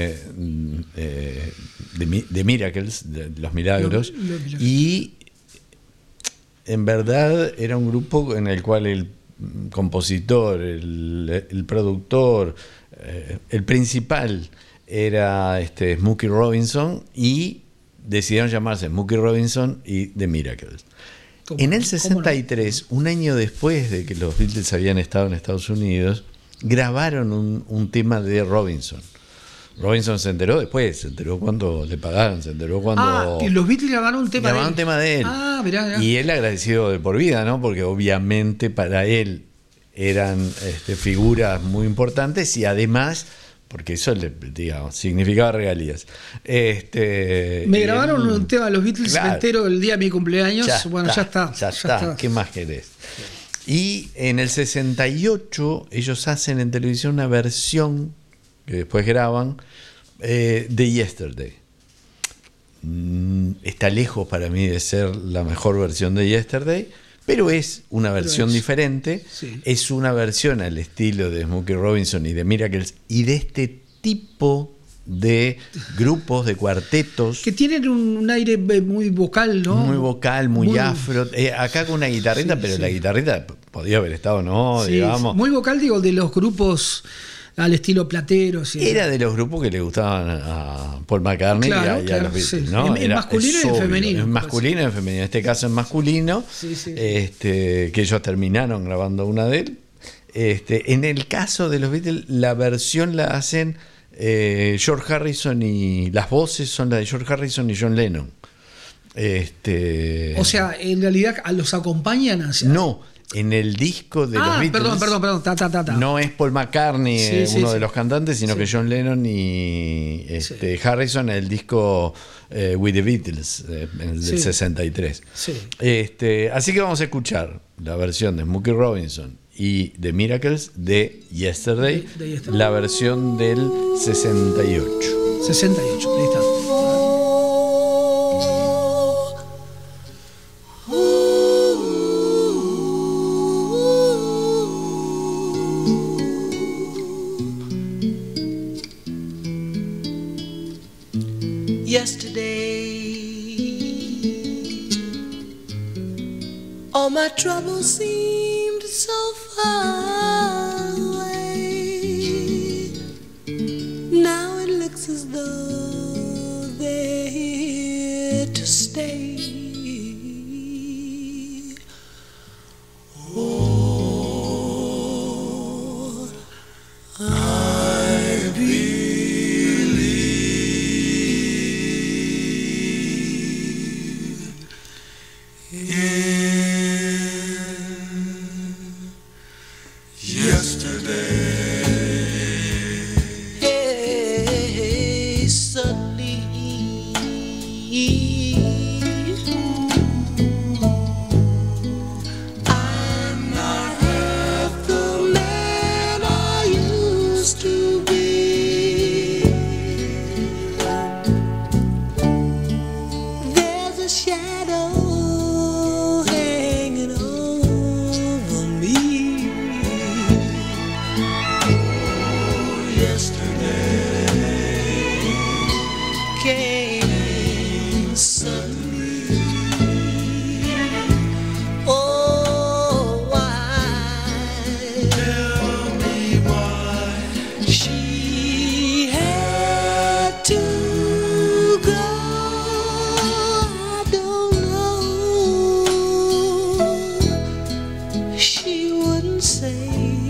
de Miracles, de los Milagros, y en verdad era un grupo en el cual el compositor, el productor, el principal era Smokey Robinson, y decidieron llamarse Smokey Robinson y The Miracles. En el 63, un año después de que los Beatles habían estado en Estados Unidos, grabaron un tema de Robinson. Robinson se enteró después, se enteró cuando le pagaron, se enteró cuando... y los Beatles grabaron un tema de él. Mirá. Y él agradecido de por vida, ¿no? Porque obviamente para él eran figuras muy importantes, y además, porque eso significaba regalías. Me grabaron un tema de los Beatles, claro, me entero el día de mi cumpleaños. Ya está. ¿Qué más querés? Y en el 68 ellos hacen en televisión una versión que después graban de Yesterday. Está lejos para mí de ser la mejor versión de Yesterday, Pero es una versión es- diferente, sí. es una versión al estilo de Smokey Robinson y de Miracles y de este tipo de grupos, de cuartetos. Que tienen un aire muy vocal, ¿no? Muy vocal, muy afro. Acá con una guitarrita, Sí, pero sí. la guitarrita podía haber estado, ¿no? Sí, Digamos. muy vocal, digo, de los grupos al estilo Platero. Sí. Era de los grupos que le gustaban a Paul McCartney Claro, y a claro, los Beatles, sí. ¿no? En masculino y en obvio, femenino, En me masculino y en femenino. En este caso en masculino, Sí, sí. que ellos terminaron grabando una de él. En el caso de los Beatles, la versión la hacen George Harrison y las voces son las de George Harrison y John Lennon. O sea, en realidad los acompañan hacia... No, en el disco de los Beatles. Perdón. Ta. No es Paul McCartney Sí, uno sí. de los cantantes, sino Sí. que John Lennon y Harrison en el disco With the Beatles, en el del Sí. 63. Sí. Así que vamos a escuchar la versión de Smokey Robinson y de Miracles de Yesterday, De Yesterday. la versión del 68. 68, ahí está. Yesterday, all my troubles seemed so far away. Now it looks as though they're here to stay. Oh, I Hey, suddenly I'm not half the man I used to be. There's a shadow hanging over me. Yesterday came suddenly. Oh, why? Tell me why she had to go. I don't know. She wouldn't say.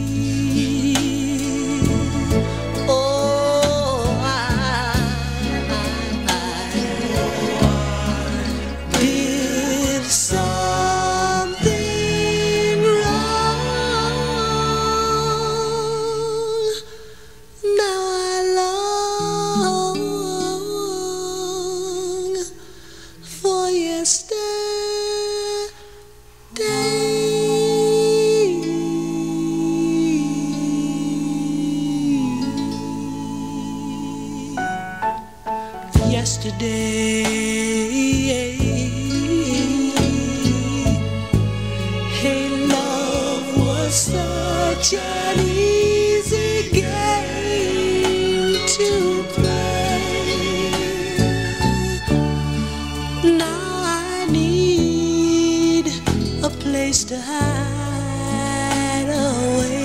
Oh, did something wrong. Now I long for yesterday. Hey, love was such an easy game to play. Now I need a place to hide away.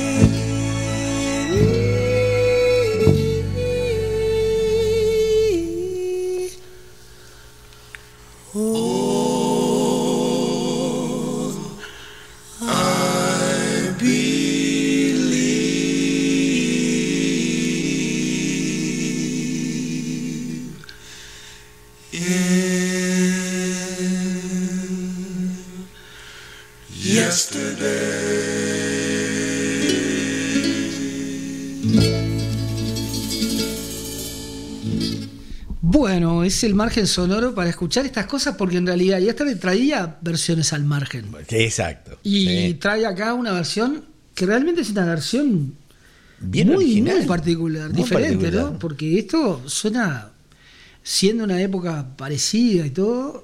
Bueno, es el margen sonoro para escuchar estas cosas porque en realidad ya hasta le traía versiones al margen. Exacto. Y sí. trae acá una versión que realmente es una versión Bien muy, original. muy particular, Muy diferente, particular. ¿no? Porque esto suena, siendo una época parecida y todo,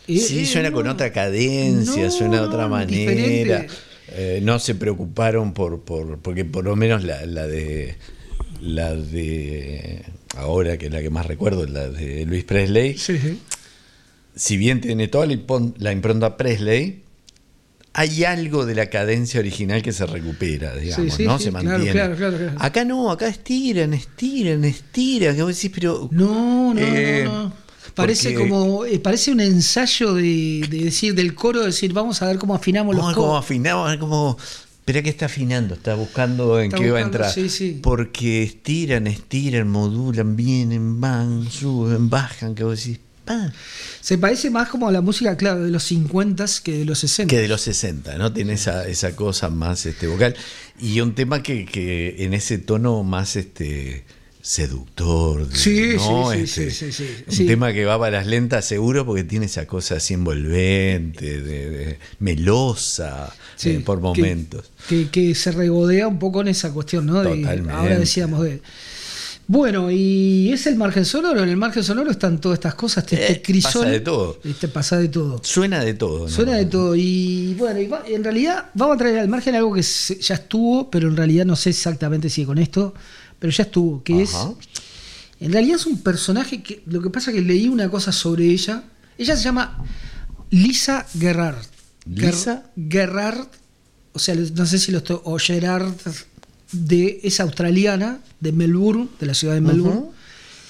Sí, suena con otra cadencia, suena de otra manera. diferente. No se preocuparon porque por lo menos la de ahora, que es la que más recuerdo, la de Luis Presley, Sí, sí. si bien tiene toda la impronta Presley, hay algo de la cadencia original que se recupera, digamos, Sí, sí, ¿no? sí, Se claro, mantiene. claro. Acá no, acá estiran, que vos decís, pero No. Parece porque- parece un ensayo de decir del coro, decir, vamos a ver cómo afinamos los como coros. afinamos, como espera que está afinando, está buscando en Está qué va a buscando, entrar. sí. Porque estiran, modulan, vienen, van, suben, bajan, que vos decís, ¡pah! Se parece más como a la música, claro, de los 50s que de los 60. Que de los 60, ¿no? Tiene esa cosa más vocal. Y un tema que en ese tono más seductor. Sí. Un Sí. tema que va para las lentas seguro porque tiene esa cosa así envolvente, de melosa Sí, por momentos. Que se regodea un poco en esa cuestión, ¿no? Totalmente. Ahora decíamos de. Bueno, y es el margen sonoro. En el margen sonoro están todas estas cosas. Este crisol. Pasa de todo. Pasa de todo. Suena de todo, ¿no? Suena de todo. Y bueno, en realidad vamos a traer al margen algo que ya estuvo, pero en realidad no sé exactamente si con esto, pero ya estuvo, que Ajá. en realidad es un personaje que lo que pasa es que leí una cosa sobre ella. Ella se llama Lisa Gerrard. ¿Lisa? Gerrard, o sea, no sé si lo estoy, o Gerard, es australiana, de Melbourne, de la ciudad de Melbourne. Ujú.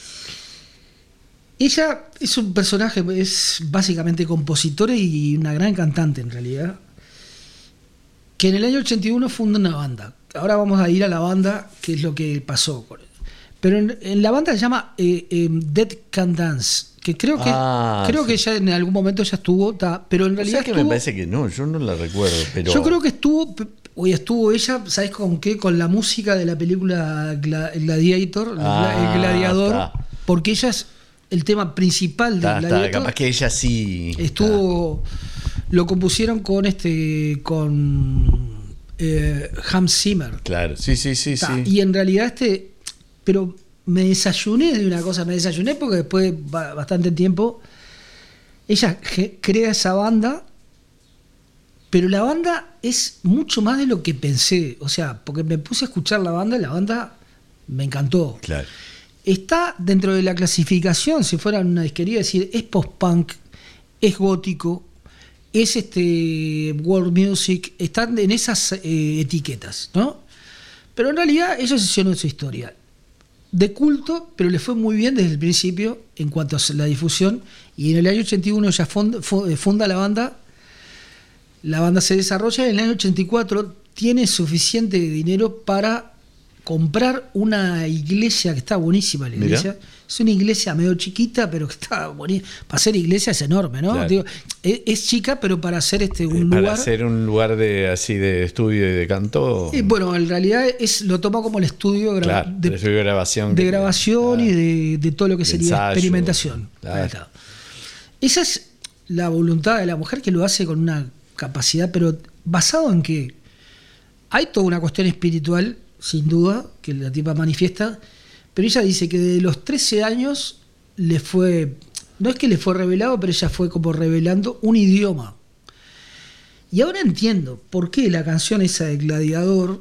Ella es un personaje, es básicamente compositora y una gran cantante en realidad, que en el año 81 funda una banda. Ahora vamos a ir a la banda, qué es lo que pasó con él. Pero en la banda se llama Dead Can Dance, que creo que ya en algún momento ya estuvo, pero en O realidad sea que me parece que no, yo no la recuerdo, pero yo creo que estuvo ella, ¿sabes con qué? Con la música de la película Gladiator, el Gladiador, está. porque ella es el tema principal de Gladiator. capaz que ella sí Estuvo, lo compusieron con Hans Zimmer. Claro, sí. Y en realidad pero me desayuné de una cosa, porque después de bastante tiempo ella crea esa banda, pero la banda es mucho más de lo que pensé, o sea, porque me puse a escuchar la banda me encantó. Claro. Está dentro de la clasificación, si fuera una disquería, decir, es post-punk, es gótico, es world music, están en esas etiquetas, ¿no? Pero en realidad ellos hicieron su historia de culto, pero le fue muy bien desde el principio en cuanto a la difusión, y en el año 81 ya funda la banda se desarrolla, y en el año 84 tiene suficiente dinero para comprar una iglesia que está buenísima. La iglesia Mirá. es una iglesia medio chiquita, pero que está buenísima. Para ser iglesia es enorme, ¿no? Claro. Digo, es chica, pero para hacer un para lugar. hacer un lugar así de estudio y de canto. Bueno, en realidad lo toma como el estudio Claro, de estudio de grabación. de grabación Claro. y de todo lo que De sería ensayo. experimentación. Claro. Ahí está. Esa es la voluntad de la mujer, que lo hace con una capacidad, pero basado en que hay toda una cuestión espiritual, sin duda, que la tipa manifiesta, pero ella dice que de los 13 años no es que le fue revelado, pero ella fue como revelando un idioma. Y ahora entiendo por qué la canción esa de Gladiator,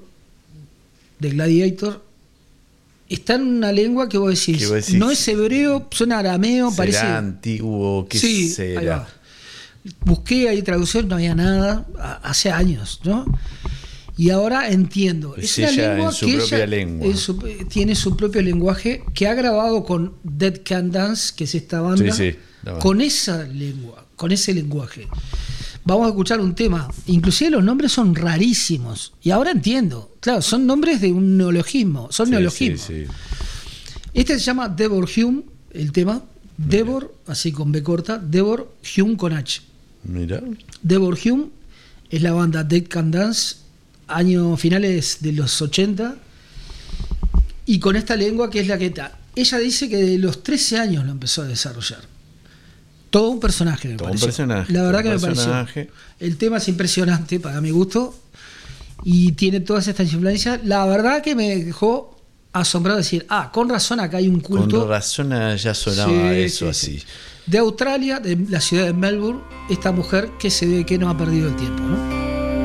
está en una lengua que vos decís, Que vos decís, no es hebreo, suena arameo, ¿Será parece antiguo? ¿Qué sí, ahí será? va. Busqué ahí traducción, no había nada, hace años, ¿no? Y ahora entiendo. Es una ella lengua en su que propia ella lengua. tiene su propio lenguaje, que ha grabado con Dead Can Dance, que es esta banda, Sí, la banda. con esa lengua, con ese lenguaje. Vamos a escuchar un tema. Inclusive los nombres son rarísimos. Y ahora entiendo. Claro, son nombres de un neologismo. Son neologismos. Sí. Este se llama Devor Hume, el tema. Devor, así con B corta. Devor Hume con H. Mira. Devor Hume es la banda Dead Can Dance, años finales de los 80. Y con esta lengua que es la que está. Ella dice que de los 13 años lo empezó a desarrollar. Todo un personaje, me pareció. La verdad que me pareció. El tema es impresionante para mi gusto y tiene todas estas influencias. La verdad que me dejó asombrado de decir, con razón acá hay un culto. Con razón ya sonaba Sí, eso sí, así. sí. De Australia, de la ciudad de Melbourne, esta mujer que se ve que no ha perdido el tiempo, ¿no?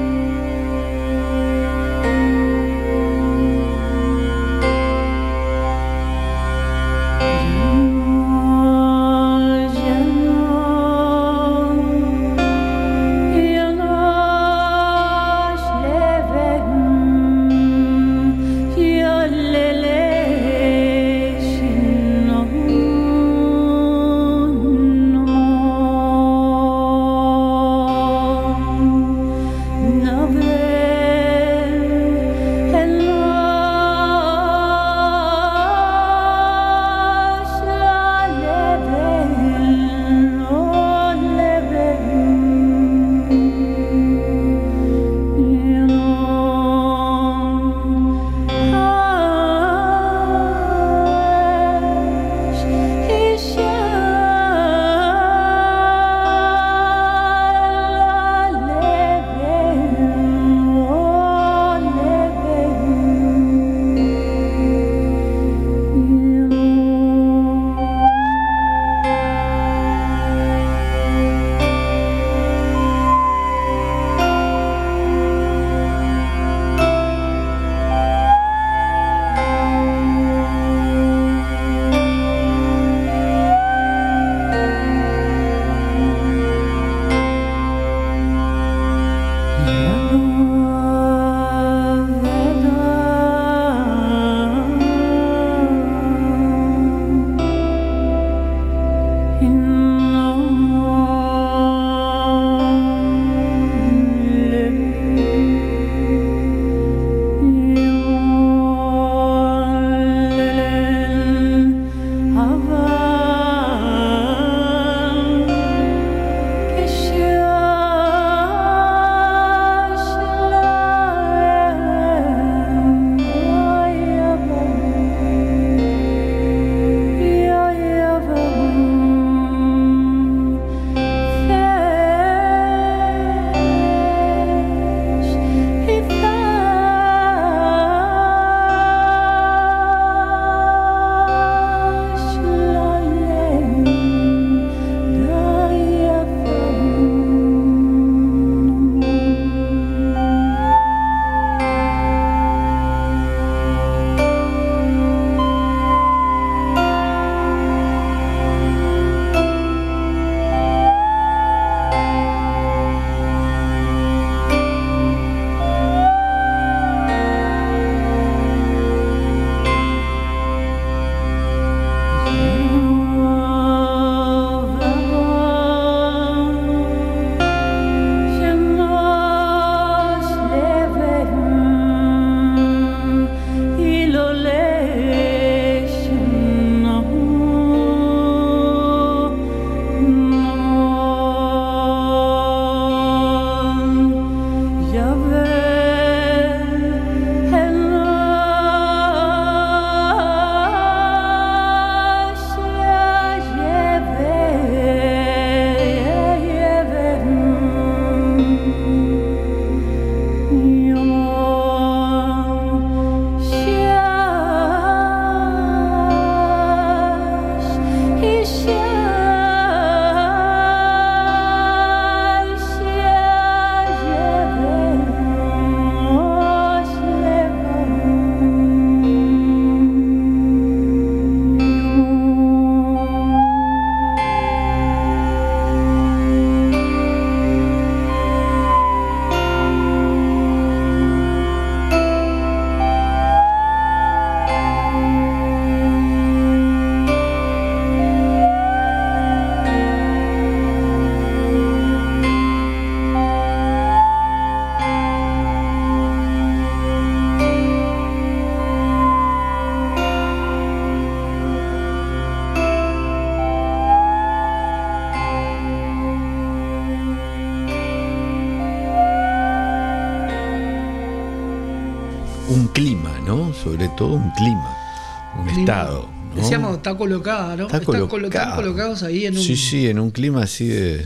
un clima, ¿no? Sobre todo un clima, un estado, ¿no? Decíamos, está colocada, ¿no? Están colocados ahí en un... Sí, en un clima así de...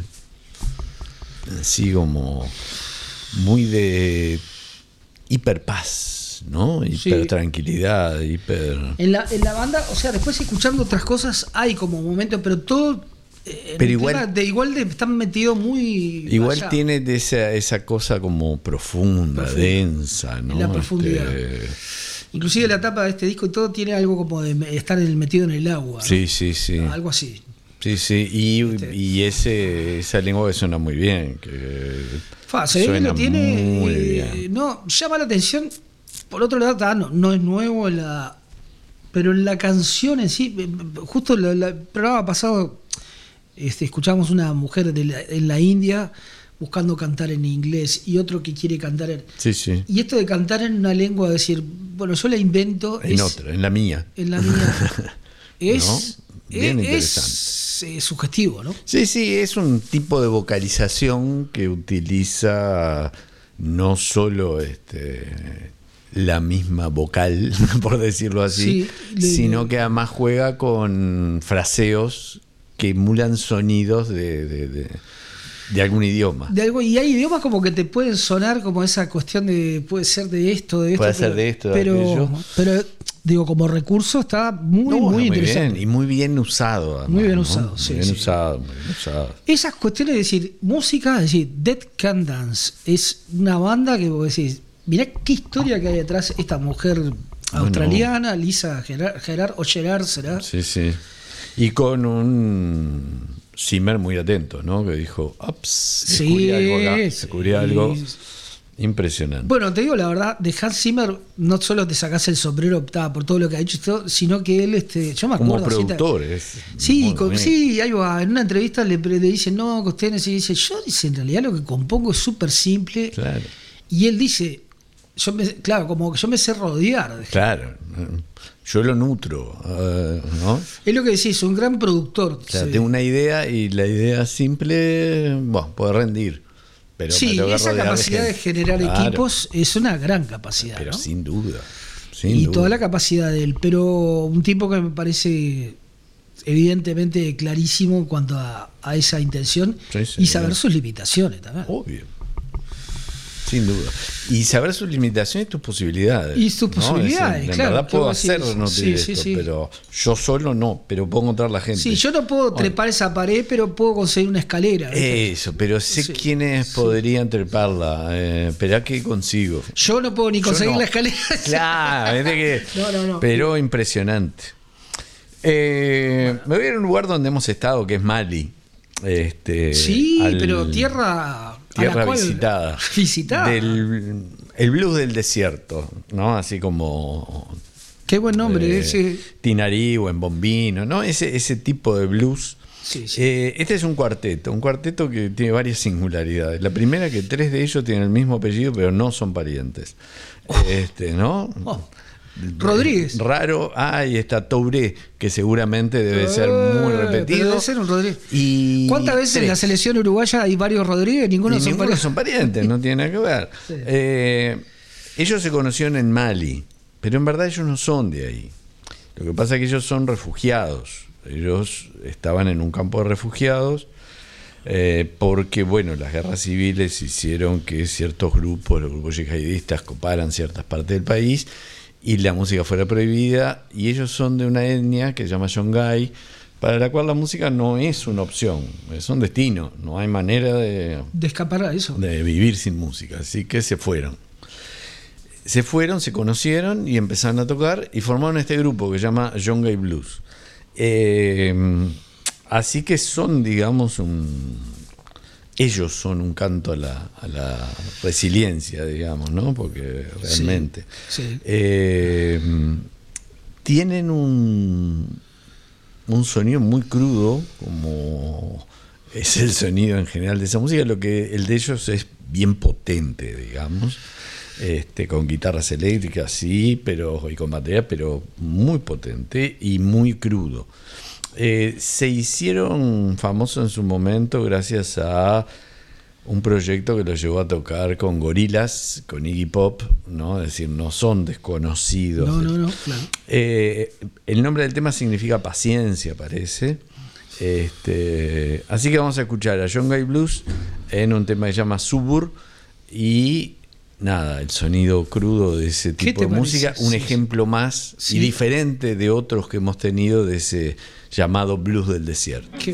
Así como... Muy de hiperpaz. paz, ¿no? Hiper tranquilidad, hiper... En la banda, o sea, después escuchando otras cosas hay como momentos, pero todo... Pero igual están metidos muy... Igual allá. tiene de esa cosa como profunda, densa, ¿no? En la profundidad. Inclusive la tapa de este disco y todo tiene algo como de estar metido en el agua, ¿no? Sí. Algo así. Sí, y esa lengua que suena muy bien. Que se ve que suena lo tiene. muy bien. No, llama la atención. Por otro lado, no es nuevo, pero en la canción en sí, justo el programa pasado, escuchamos una mujer en la India buscando cantar en inglés y otro que quiere cantar en... Sí. Y esto de cantar en una lengua, decir, bueno, yo la invento... En la mía. En la mía. Es... ¿No? Bien interesante. Es sugestivo, ¿no? Sí, es un tipo de vocalización que utiliza no solo la misma vocal, por decirlo así, sino que además juega con fraseos que emulan sonidos de algún idioma. Y hay idiomas como que te pueden sonar como esa cuestión de puede ser de esto, puede ser de esto, de aquello. Pero digo, como recurso está muy interesante. Bien, y muy bien usado. Además, muy bien ¿no? usado, sí. Muy bien usado. Esas cuestiones de decir, música, es decir, Dead Can Dance, es una banda que vos decís, mirá qué historia que hay detrás esta mujer australiana, Lisa Gerard será. Sí. Y con un Zimmer muy atento, ¿no? Que dijo, ups, descubrí algo acá, descubrí algo. Impresionante. Bueno, te digo la verdad, de Hans Zimmer no solo te sacás el sombrero por todo lo que ha hecho, sino que él, yo me acuerdo... Como productor, sí, ahí va. En una entrevista le dicen, no, que usted y dice, yo dice, en realidad lo que compongo es súper simple. Claro. Y él dice, como que yo me sé rodear. Claro, yo lo nutro, ¿no? Es lo que decís, un gran productor. O sea, tengo una idea y la idea simple, puede rendir. Pero esa capacidad de generar equipos es una gran capacidad. Pero ¿no? sin duda. Toda la capacidad de él. Pero un tipo que me parece evidentemente clarísimo en cuanto a esa intención y saber sus limitaciones también. Obvio. Sin duda. Y saber sus limitaciones y tus posibilidades. Y sus posibilidades, en claro. verdad puedo hacer esto, pero yo solo no, pero puedo encontrar la gente. Sí, yo no puedo trepar esa pared, pero puedo conseguir una escalera. Eso, pero sé quiénes podrían treparla. Esperá que consigo. Yo no puedo ni conseguir la escalera. Claro, no. Pero impresionante. Me voy a ir a un lugar donde hemos estado, que es Mali. Pero tierra visitada. El blues del desierto, ¿no? Así como... Qué buen nombre ese. Tinarí o en Bombino, ¿no? Ese tipo de blues. Sí. Este es un cuarteto que tiene varias singularidades. La primera, que 3 de ellos tienen el mismo apellido, pero no son parientes. ¿No? Rodríguez. Raro. Y está Touré, que seguramente debe ser muy repetido. Debe ser un Rodríguez. Y ¿cuántas veces en la selección uruguaya hay varios Rodríguez? Ninguno son parientes, no tiene nada que ver. Sí. Ellos se conocieron en Mali, pero en verdad ellos no son de ahí. Lo que pasa es que ellos son refugiados. Ellos estaban en un campo de refugiados porque, las guerras civiles hicieron que ciertos grupos, los grupos yihadistas, coparan ciertas partes del país y la música fuera prohibida, y ellos son de una etnia que se llama Yongay, para la cual la música no es una opción, es un destino, no hay manera de escapar a eso, de vivir sin música, así que se fueron, se conocieron y empezaron a tocar y formaron este grupo que se llama Yongay Blues. Así que son, digamos, ellos son un canto a la resiliencia, digamos, ¿no? Porque realmente tienen un sonido muy crudo, como es el sonido en general de esa música. El de ellos es bien potente, digamos, con guitarras eléctricas, sí, y con batería, pero muy potente y muy crudo. Se hicieron famosos en su momento gracias a un proyecto que los llevó a tocar con Gorillaz, con Iggy Pop, ¿no? Es decir, no son desconocidos. No, claro. El nombre del tema significa paciencia, parece. Así que vamos a escuchar a Yongay Blues en un tema que se llama Subur, y nada, el sonido crudo de ese ¿Qué tipo te de música, parece? un Sí, ejemplo más sí. y diferente de otros que hemos tenido de ese llamado blues del desierto. Qué-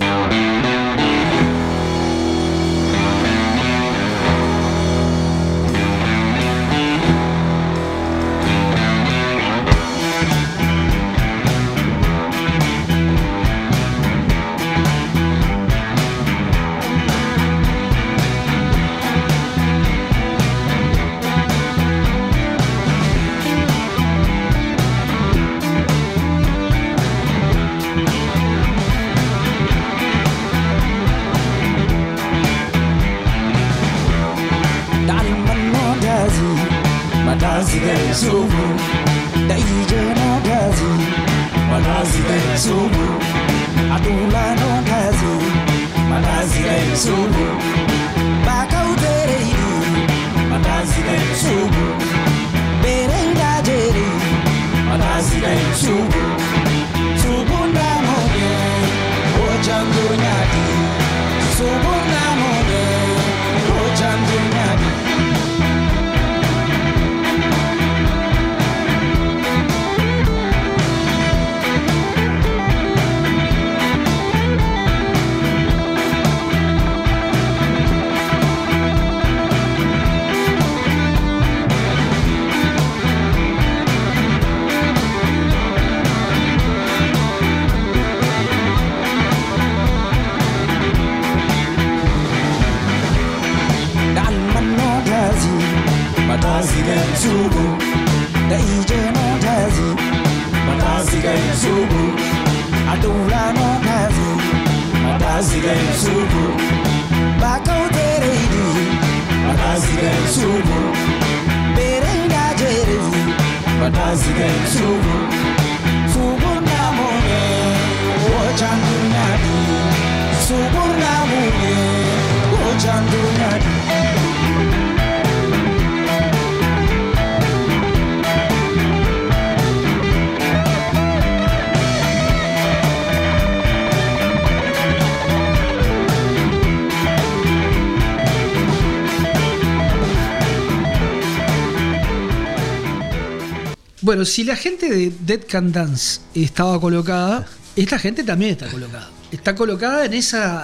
Bueno, si la gente de Dead Can Dance estaba colocada, esta gente también está colocada. Está colocada en esa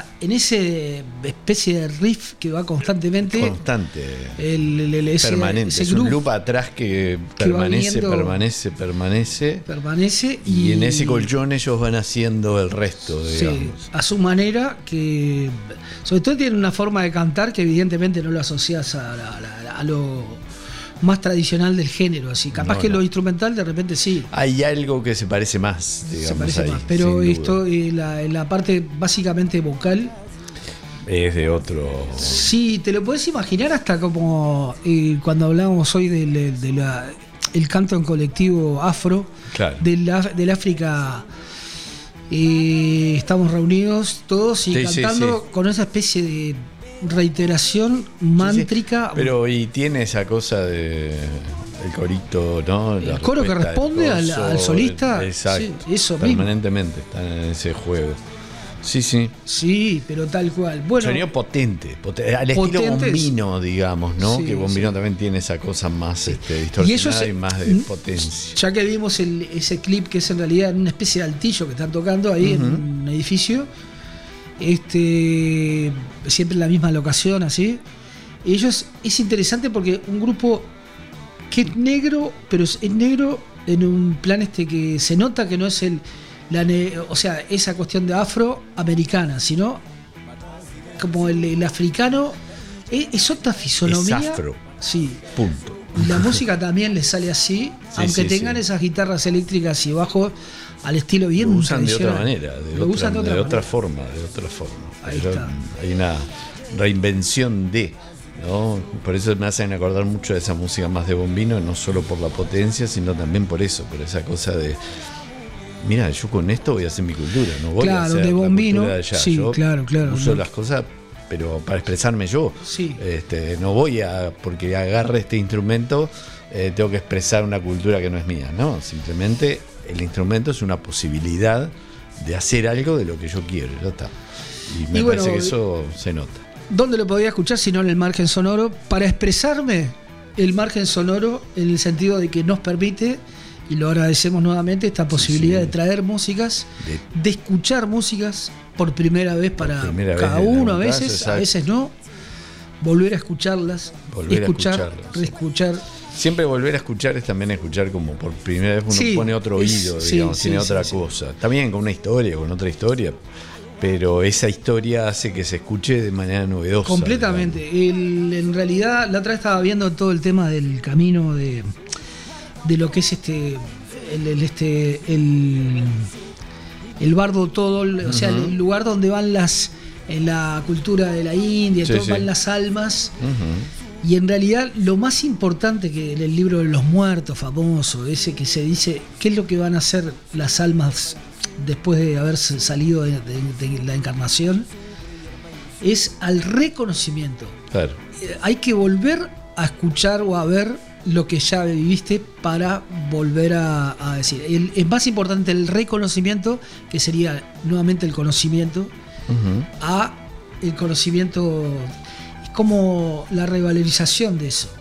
especie de riff que va constantemente. Constante. Ese, permanente. ese Es un groove loop atrás que va permanece, viniendo- permanece Y en ese colchón ellos van haciendo el resto, digamos. sí, a su manera, que sobre todo tienen una forma de cantar que evidentemente no lo asocias a lo más tradicional del género, así. Capaz No, que no. lo instrumental de repente sí. Hay algo que se parece más, digamos, Se parece ahí, más, pero sin esto, duda. en la parte básicamente vocal, Es de otro. sí, te lo puedes imaginar hasta como cuando hablábamos hoy el canto en colectivo afro, Claro. del África. Estamos reunidos todos y Sí, sí, cantando sí. con esa especie de reiteración mántrica. Pero y tiene esa cosa de el corito, ¿no? El coro que respuesta del responde al coso, solista, exacto. sí, eso mismo. Permanentemente están en ese juego. Sí, sí. Sí, pero tal cual. Bueno, Sonido potente, al estilo Potentes. Bombino, digamos, ¿no? Sí, Que Bombino sí. también tiene esa cosa más y distorsionada ellos, y más de potencia. ya que vimos ese clip que es en realidad una especie de altillo que están tocando ahí en un edificio, siempre en la misma locación, así. Ellos, es interesante porque un grupo que es negro, pero es negro en un plan que se nota que no es o sea, esa cuestión de afroamericana, sino como el africano, es otra fisonomía. Es afro. Sí. Punto. Y la música también les sale así, aunque sí, tengan sí. esas guitarras eléctricas y bajos al estilo bien Lo usan de otra tradicional. manera, Lo usan de otra manera. forma. Ahí Pero está. hay una reinvención ¿no? Por eso me hacen acordar mucho de esa música más de Bombino, no solo por la potencia, sino también por eso, por esa cosa de mira, yo con esto voy a hacer mi cultura, no voy a Claro, hacer de la Bombino, cultura de allá. sí, Yo claro, uso ¿no? las cosas, pero para expresarme yo. Sí. No voy a, porque agarre este instrumento, tengo que expresar una cultura que no es mía, no, simplemente el instrumento es una posibilidad de hacer algo de lo que yo quiero, ya está. Y me bueno, parece que eso se nota. ¿Dónde lo podía escuchar si no en el margen sonoro? Para expresarme, el margen sonoro en el sentido de que nos permite, y lo agradecemos nuevamente, esta posibilidad de traer músicas, de escuchar músicas por primera vez para cada uno, a veces no, volver a escucharlas, reescuchar. Siempre volver a escuchar es también escuchar como por primera vez uno pone otro oído, digamos, tiene otra cosa. También con una historia, con otra historia, pero esa historia hace que se escuche de manera novedosa. Completamente. En realidad, la otra vez estaba viendo todo el tema del camino de lo que es el Bardo Todol, o sea, el lugar donde van en la cultura de la India, van las almas. Y en realidad lo más importante que en el libro de los muertos famoso, ese que se dice qué es lo que van a hacer las almas después de haber salido de la encarnación, es al reconocimiento. Claro. Hay que volver a escuchar o a ver lo que ya viviste para volver a decir. Es más importante el reconocimiento, que sería nuevamente el conocimiento, a el conocimiento. Como la revalorización de eso,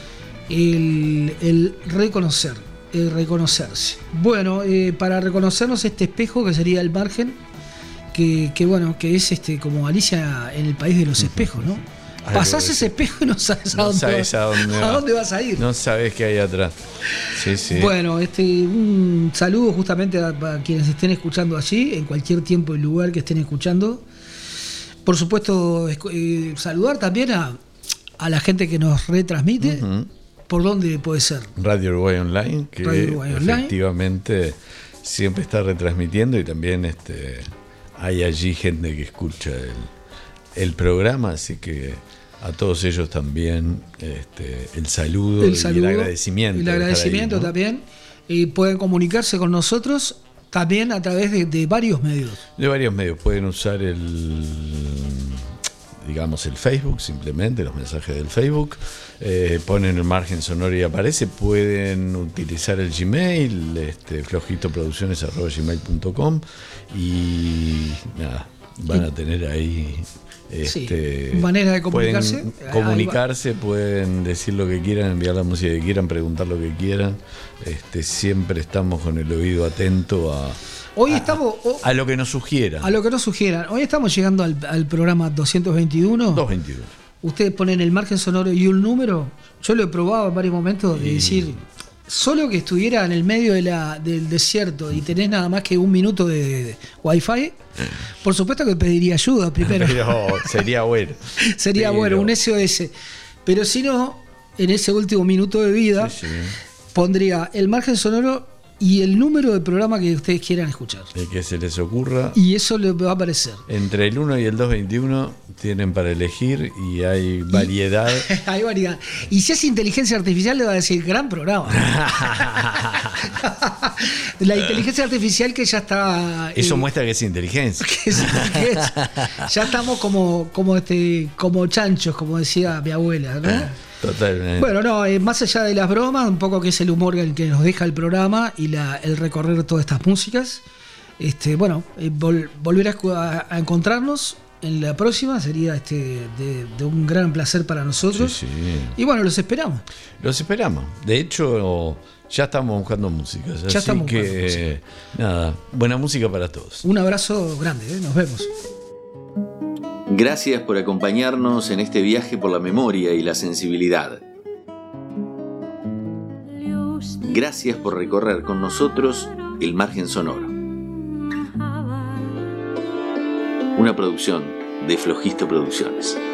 el reconocer, el reconocerse. Bueno, para reconocernos este espejo que sería el margen, que es como Alicia en el país de los espejos, ¿no? Pasás ese espejo y no sabes a dónde vas a ir. No sabes qué hay atrás. Sí. Bueno, un saludo justamente a quienes estén escuchando allí, en cualquier tiempo y lugar que estén escuchando. Por supuesto, saludar también a la gente que nos retransmite. ¿Por dónde puede ser? Radio Uruguay Online, que efectivamente siempre está retransmitiendo, y también hay allí gente que escucha el programa, así que a todos ellos también el saludo y el agradecimiento. El agradecimiento ahí, ¿no? También. Pueden comunicarse con nosotros también a través de varios medios. De varios medios. Pueden usar el Facebook, simplemente los mensajes del Facebook. Ponen el margen sonoro y aparece. Pueden utilizar el Gmail, flojitoproducciones@gmail.com, y nada, van a tener ahí manera de comunicarse. Pueden comunicarse, pueden decir lo que quieran, enviar la música que quieran, preguntar lo que quieran. Siempre estamos con el oído atento a lo que nos sugieran. Hoy estamos llegando al programa 221. 221. Ustedes ponen el margen sonoro y un número. Yo lo he probado en varios momentos de decir, solo que estuviera en el medio del desierto y tenés nada más que un minuto de Wi-Fi, por supuesto que pediría ayuda primero. Pero sería bueno. Sería bueno, un SOS. Pero si no, en ese último minuto de vida, pondría el margen sonoro y el número de programa que ustedes quieran escuchar. El que se les ocurra. Y eso les va a aparecer. Entre el 1 y el 221 tienen para elegir, y hay variedad. Hay variedad. Y si es inteligencia artificial, le va a decir gran programa. La inteligencia artificial que ya está. Eso muestra que es inteligencia. Ya estamos como chanchos, como decía mi abuela, ¿no? Totalmente. Bueno, más allá de las bromas, un poco que es el humor el que nos deja el programa y el recorrer todas estas músicas. Volver a encontrarnos en la próxima sería de un gran placer para nosotros. Sí. Y bueno, los esperamos. De hecho, ya estamos buscando músicas. Así que, nada, buena música para todos. Un abrazo grande, nos vemos. Gracias por acompañarnos en este viaje por la memoria y la sensibilidad. Gracias por recorrer con nosotros el margen sonoro. Una producción de Flojito Producciones.